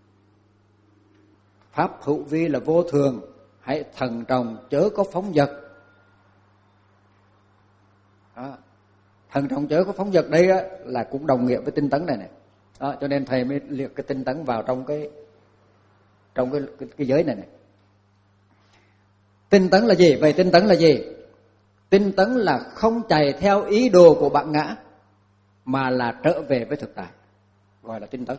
Pháp hữu vi là vô thường, hãy thận trọng chớ có phóng dật. Đó. Thận trọng chớ có phóng dật đây á, là cũng đồng nghĩa với tinh tấn này này. Đó, cho nên thầy mới liệt cái tinh tấn vào trong cái trong cái cái, cái giới này này. Tinh tấn là gì? Vậy tinh tấn là gì? Tinh tấn là không chạy theo ý đồ của bản ngã, mà là trở về với thực tại, gọi là tinh tấn.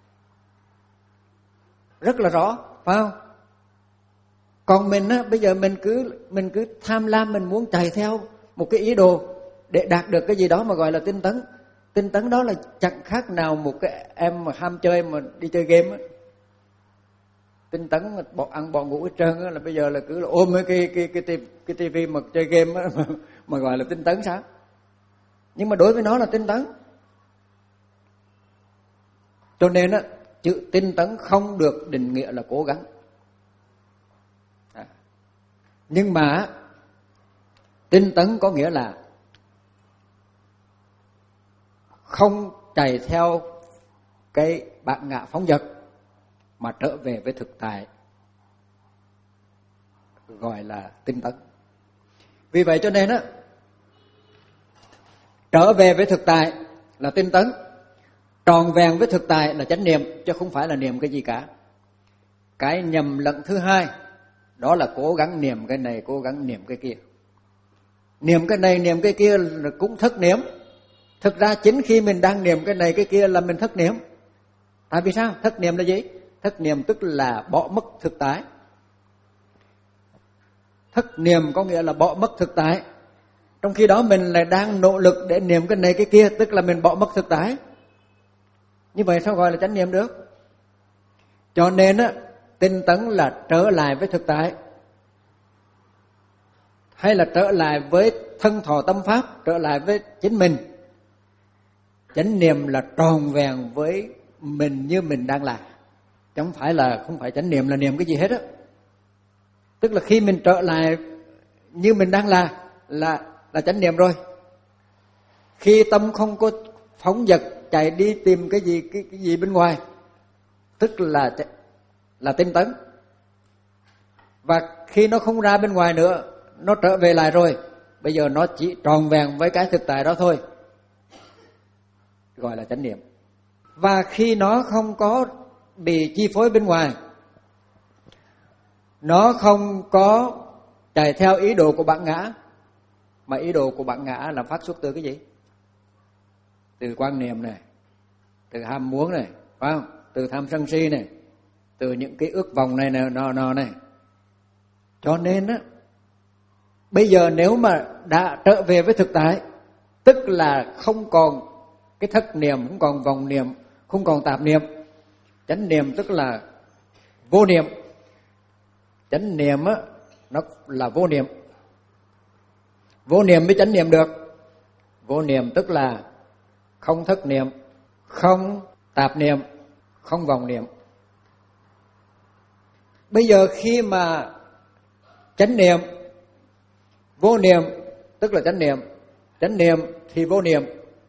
Rất là rõ, phải không? Còn mình á, bây giờ mình cứ mình cứ tham lam, mình muốn chạy theo một cái ý đồ để đạt được cái gì đó mà gọi là tinh tấn. Tinh tấn đó là chẳng khác nào một cái em mà ham chơi mà đi chơi game á. Tinh tấn mà bỏ ăn bỏ ngủ hết trơn á, là bây giờ là cứ là ôm cái cái cái cái, cái, cái tivi mà chơi game á, mà, mà gọi là tinh tấn sao? Nhưng mà đối với nó là tinh tấn. Cho nên á, chữ tinh tấn không được định nghĩa là cố gắng. À. Nhưng mà tinh tấn có nghĩa là không chạy theo cái bản ngã phóng dật, mà trở về với thực tại, gọi là tinh tấn. Vì vậy cho nên á, trở về với thực tại là tinh tấn, tròn vẹn với thực tại là chánh niệm, chứ không phải là niệm cái gì cả. Cái nhầm lẫn thứ hai đó là cố gắng niệm cái này, cố gắng niệm cái kia. Niệm cái này, niệm cái kia là cũng thất niệm. Thực ra chính khi mình đang niệm cái này cái kia là mình thất niệm. Tại vì sao? Thất niệm là gì? Thất niệm tức là bỏ mất thực tại. Thất niệm có nghĩa là bỏ mất thực tại. Trong khi đó mình lại đang nỗ lực để niệm cái này cái kia, tức là mình bỏ mất thực tại. Như vậy sao gọi là chánh niệm được? Cho nên á, tinh tấn là trở lại với thực tại, hay là trở lại với thân thọ tâm pháp, trở lại với chính mình. Chánh niệm là tròn vẹn với mình như mình đang là. Chứ không phải là không phải chánh niệm là niệm cái gì hết á. Tức là khi mình trở lại như mình đang là là là chánh niệm rồi. Khi tâm không có phóng dật chạy đi tìm cái gì cái, cái gì bên ngoài, tức là là tinh tấn. Và khi nó không ra bên ngoài nữa, nó trở về lại rồi, bây giờ nó chỉ tròn vẹn với cái thực tại đó thôi, gọi là chánh niệm. Và khi nó không có bị chi phối bên ngoài, nó không có chạy theo ý đồ của bản ngã, mà ý đồ của bản ngã là phát xuất từ cái gì? Từ quan niệm này, từ ham muốn này, phải không? Từ tham sân si này, từ những cái ước vọng này nọ nọ này. Cho nên á, bây giờ nếu mà đã trở về với thực tại, tức là không còn cái thất niệm, không còn vọng niệm, không còn tạp niệm. Chánh niệm tức là vô niệm. Chánh niệm á, nó là vô niệm. Vô niệm mới chánh niệm được. Vô niệm tức là không thất niệm, không tạp niệm, không vọng niệm. Bây giờ khi mà chánh niệm, vô niệm tức là chánh niệm, chánh niệm thì vô niệm.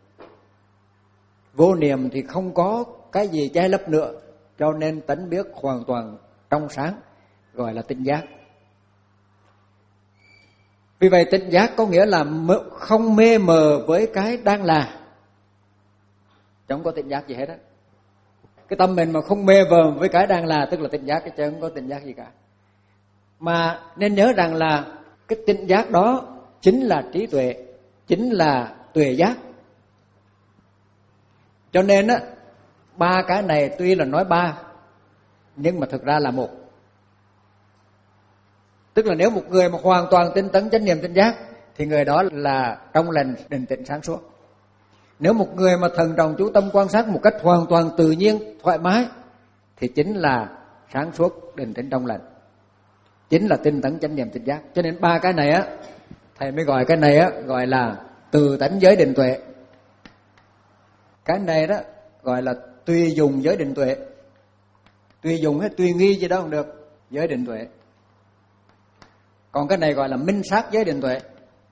Vô niệm thì không có cái gì che lấp nữa, cho nên tánh biết hoàn toàn trong sáng, gọi là tinh giác. Vì vậy tinh giác có nghĩa là không mê mờ với cái đang là, chẳng có tinh giác gì hết á. Cái tâm mình mà không mê mờ với cái đang là tức là tinh giác, chứ không có tinh giác gì cả. Mà nên nhớ rằng là cái tinh giác đó chính là trí tuệ, chính là tuệ giác. Cho nên á, ba cái này tuy là nói ba, nhưng mà thực ra là một. Tức là nếu một người mà hoàn toàn tinh tấn chánh niệm tinh giác thì người đó là trong lành định tĩnh sáng suốt. Nếu một người mà thần trọng chú tâm quan sát một cách hoàn toàn tự nhiên, thoải mái thì chính là sáng suốt định tĩnh trong lành, chính là tinh tấn chánh niệm tinh giác. Cho nên ba cái này á, thầy mới gọi cái này á gọi là từ tánh giới định tuệ. Cái này đó gọi là tùy dùng giới định tuệ. Tùy dùng hay tùy nghi gì đó không được, giới định tuệ. Còn cái này gọi là minh sát giới định tuệ.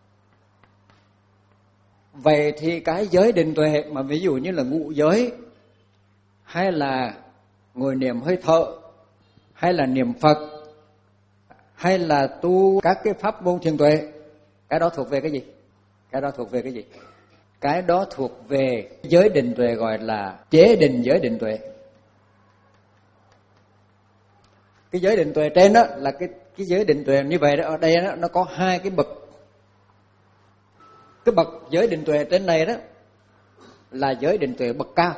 Vậy thì cái giới định tuệ mà ví dụ như là ngũ giới, hay là ngồi niệm hơi thở, hay là niệm Phật, hay là tu các cái pháp môn thiền tuệ, cái đó thuộc về cái gì? Cái đó thuộc về cái gì? Cái đó thuộc về giới định tuệ, gọi là chế định giới định tuệ. Cái giới định tuệ trên đó là cái cái giới định tuệ như vậy đó, ở đây đó, nó có hai cái bậc. Cái bậc giới định tuệ trên này đó là giới định tuệ bậc cao.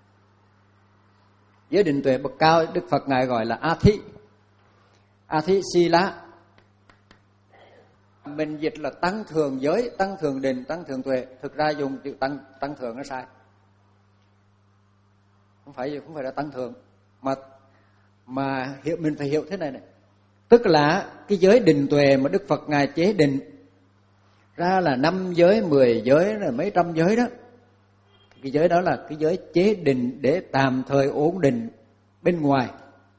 Giới định tuệ bậc cao Đức Phật ngài gọi là A Thí, A Thí Sila. Mình dịch là tăng thường giới, tăng thường định, tăng thường tuệ. Thực ra dùng chữ tăng tăng thường nó sai. Không phải không phải là tăng thường, mà mà hiểu mình phải hiểu thế này này. Tức là cái giới định tuệ mà Đức Phật ngài chế định ra là năm giới, mười giới, là mấy trăm giới đó. Cái giới đó là cái giới chế định để tạm thời ổn định bên ngoài.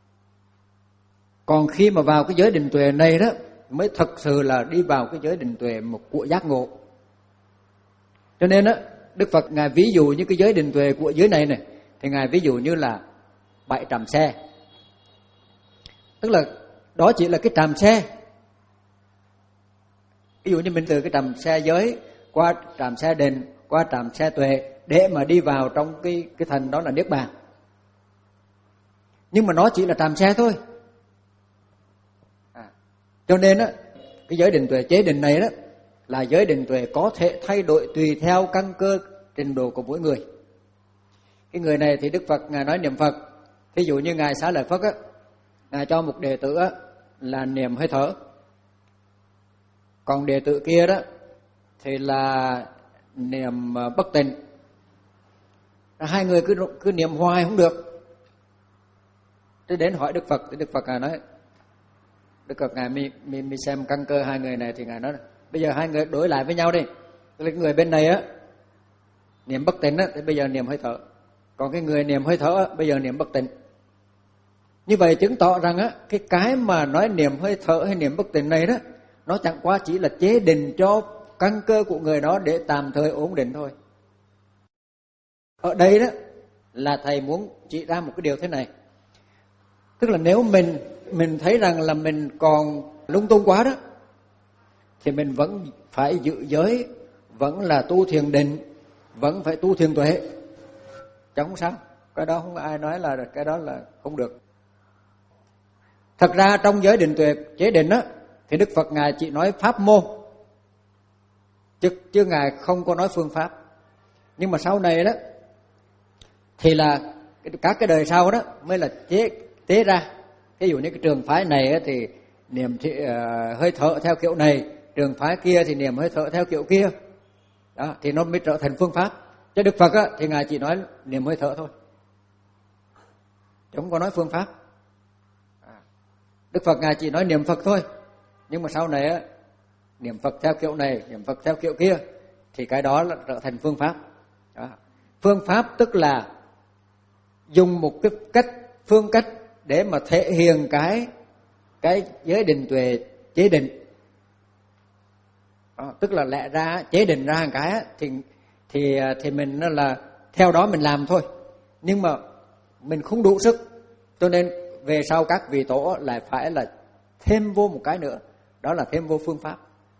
Còn khi mà vào cái giới định tuệ này đó mới thật sự là đi vào cái giới định tuệ một của giác ngộ. Cho nên đó, Đức Phật ngài ví dụ như cái giới định tuệ của giới này này thì ngài ví dụ như là bãi tràm xe. Tức là đó chỉ là cái tràm xe. Ví dụ như mình từ cái tràm xe giới qua tràm xe định, qua tràm xe tuệ để mà đi vào trong cái cái thành đó là niết bàn. Nhưng mà nó chỉ là tràm xe thôi. À, cho nên á, cái giới định tuệ chế định này đó là giới định tuệ có thể thay đổi tùy theo căn cơ trình độ của mỗi người. Cái người này thì Đức Phật ngài nói niệm Phật, ví dụ như ngài Xá Lợi Phất á, ngài cho một đệ tử á là niệm hơi thở. Còn đệ tử kia đó thì là niệm bất tịnh. Hai người cứ cứ niệm hoài không được. Thế đến hỏi Đức Phật thì Đức Phật ngài nói, Đức Phật ngài mi, mi, mi xem căn cơ hai người này thì ngài nói bây giờ hai người đối lại với nhau đi. Tức là người bên này á niệm bất tịnh á thì bây giờ niệm hơi thở. Còn cái người niệm hơi thở á, bây giờ niệm bất tịnh. Như vậy chứng tỏ rằng á cái cái mà nói niệm hơi thở hay niệm bất tịnh này đó nó chẳng qua chỉ là chế định cho căn cơ của người đó để tạm thời ổn định thôi. Ở đây đó là thầy muốn chỉ ra một cái điều thế này. Tức là nếu mình mình thấy rằng là mình còn lung tung quá đó, thì mình vẫn phải giữ giới, vẫn là tu thiền định, vẫn phải tu thiền tuệ. Chẳng không sao. Cái đó không ai nói là cái đó là không được. Thật ra trong giới định tuệ chế định á, thì Đức Phật Ngài chỉ nói pháp môn, chứ, chứ Ngài không có nói phương pháp. Nhưng mà sau này đó thì là các cái đời sau đó mới là chế tế ra. Ví dụ như cái trường phái này thì niệm thì, uh, hơi thở theo kiểu này, trường phái kia thì niệm hơi thở theo kiểu kia. Đó, thì nó mới trở thành phương pháp. Chứ Đức Phật á, thì Ngài chỉ nói niệm hơi thở thôi, chứ không có nói phương pháp. Đức Phật Ngài chỉ nói niệm Phật thôi. Nhưng mà sau này á, niệm Phật theo kiểu này, niệm Phật theo kiểu kia, thì cái đó là trở thành phương pháp. Đó. Phương pháp tức là dùng một cái cách, phương cách để mà thể hiện cái cái giới định tuệ chế định. Đó, tức là lẽ ra chế định ra một cái thì thì thì mình là theo đó mình làm thôi. Nhưng mà mình không đủ sức, cho nên về sau các vị tổ lại phải là thêm vô một cái nữa, đó là thêm vô phương pháp.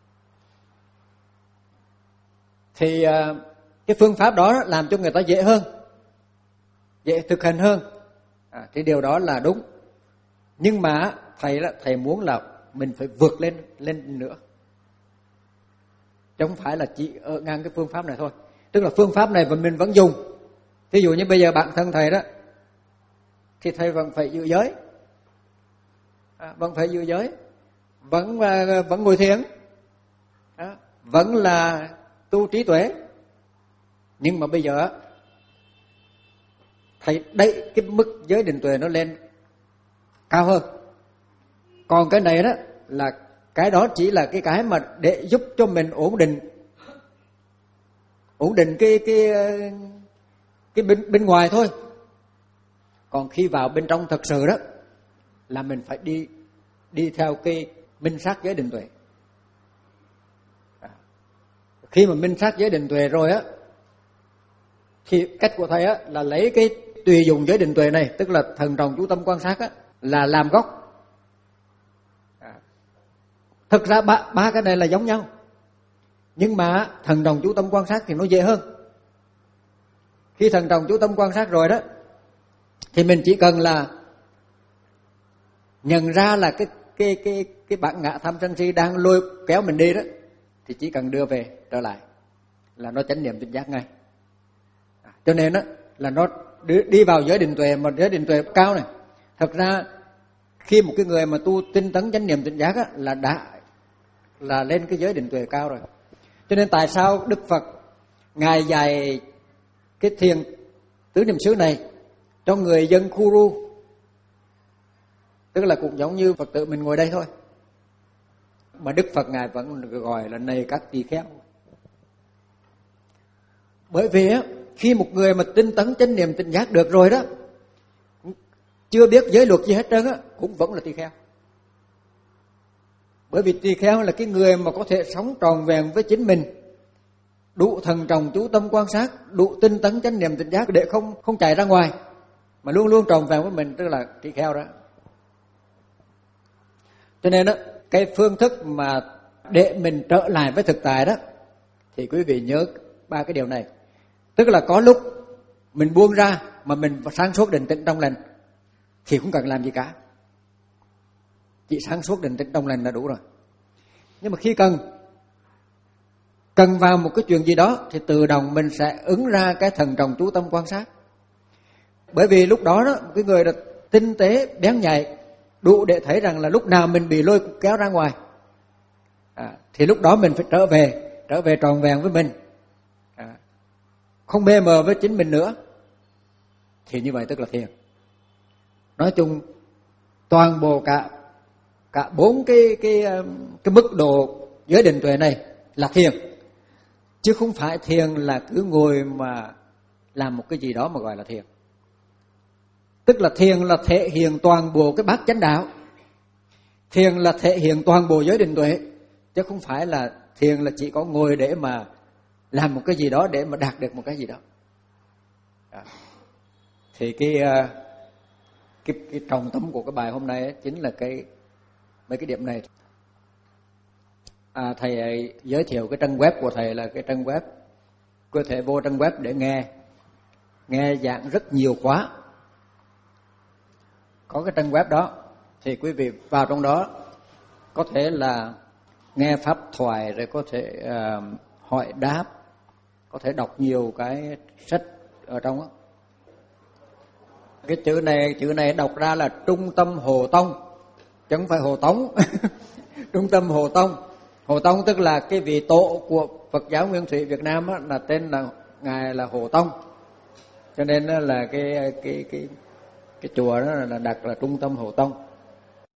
Thì cái phương pháp đó làm cho người ta dễ hơn, dễ thực hành hơn. À, thì điều đó là đúng. Nhưng mà thầy là thầy muốn là mình phải vượt lên lên nữa, chứ không phải là chỉ ở ngang cái phương pháp này thôi. Tức là phương pháp này và mình vẫn dùng. Ví dụ như bây giờ bạn thân thầy đó, thì thầy vẫn phải giữ giới, à, vẫn phải giữ giới, vẫn vẫn ngồi thiền, à, vẫn là tu trí tuệ. Nhưng mà bây giờ thầy đẩy cái mức giới định tuệ nó lên cao hơn. Còn cái này đó là cái đó chỉ là cái cái mà để giúp cho mình ổn định, ổn định cái cái cái bên bên ngoài thôi. Còn khi vào bên trong thật sự đó là mình phải đi đi theo cái minh sát giới định tuệ. À, khi mà minh sát giới định tuệ rồi á, thì cách của thầy á là lấy cái tùy dụng giới định tuệ này, tức là thần trọng chú tâm quan sát á, là làm gốc. À, thực ra ba ba cái này là giống nhau, nhưng mà thần trọng chú tâm quan sát thì nó dễ hơn. Khi thần trọng chú tâm quan sát rồi đó, thì mình chỉ cần là nhận ra là cái cái cái cái bản ngã tham sân si đang lôi kéo mình đi đó, thì chỉ cần đưa về trở lại là nó chánh niệm tỉnh giác ngay. À, cho nên đó là nó đi vào giới định tuệ, mà giới định tuệ cao này. Thật ra khi một cái người mà tu tinh tấn chánh niệm tỉnh giác á, là đã là lên cái giới định tuệ cao rồi. Cho nên tại sao Đức Phật Ngài dạy cái thiền tứ niệm xứ này cho người dân khu ru, tức là cũng giống như Phật tử mình ngồi đây thôi, mà Đức Phật Ngài vẫn gọi là này các tỳ kheo. Bởi vì á, khi một người mà tinh tấn chánh niệm tỉnh giác được rồi đó, chưa biết giới luật gì hết trơn á, cũng vẫn là tỳ kheo. Bởi vì tỳ kheo là cái người mà có thể sống tròn vẹn với chính mình, đủ thần trọng chú tâm quan sát, đủ tinh tấn chánh niệm tỉnh giác để không không chạy ra ngoài, mà luôn luôn tròn vẹn với mình, tức là tỳ kheo đó. Cho nên đó, cái phương thức mà để mình trở lại với thực tại đó, thì quý vị nhớ ba cái điều này. Tức là có lúc mình buông ra mà mình sáng suốt định tĩnh trong lành thì không cần làm gì cả, chỉ sáng suốt định tĩnh trong lành là đủ rồi. Nhưng mà khi cần cần vào một cái chuyện gì đó thì tự động mình sẽ ứng ra cái thần trọng chú tâm quan sát. Bởi vì lúc đó đó cái người là tinh tế bén nhạy, đủ để thấy rằng là lúc nào mình bị lôi kéo ra ngoài, à, thì lúc đó mình phải trở về trở về tròn vẹn với mình, à, không mê mờ với chính mình nữa. Thì như vậy tức là thiền. Nói chung toàn bộ cả cả bốn cái cái cái mức độ giới định tuệ này là thiền, chứ không phải thiền là cứ ngồi mà làm một cái gì đó mà gọi là thiền. Tức là thiền là thể hiện toàn bộ cái bát chánh đạo, thiền là thể hiện toàn bộ giới định tuệ, chứ không phải là thiền là chỉ có ngồi để mà làm một cái gì đó để mà đạt được một cái gì đó. Đó. Thì cái, cái cái trọng tâm của cái bài hôm nay ấy, chính là cái mấy cái điểm này. À, thầy giới thiệu cái trang web của thầy là cái trang web, có thể vô trang web để nghe nghe giảng rất nhiều khóa. Có cái trang web đó thì quý vị vào trong đó có thể là nghe pháp thoại, rồi có thể uh, hỏi đáp, có thể đọc nhiều cái sách ở trong đó. Cái chữ này chữ này đọc ra là Trung tâm Hồ Tông, chứ không phải Hồ Tống. Trung tâm Hồ Tông. Hồ Tông tức là cái vị tổ của Phật giáo Nguyên Thủy Việt Nam á, là tên là ngài là Hồ Tông, cho nên là cái cái cái cái chùa đó là đặt là Trung tâm Hồ Tông.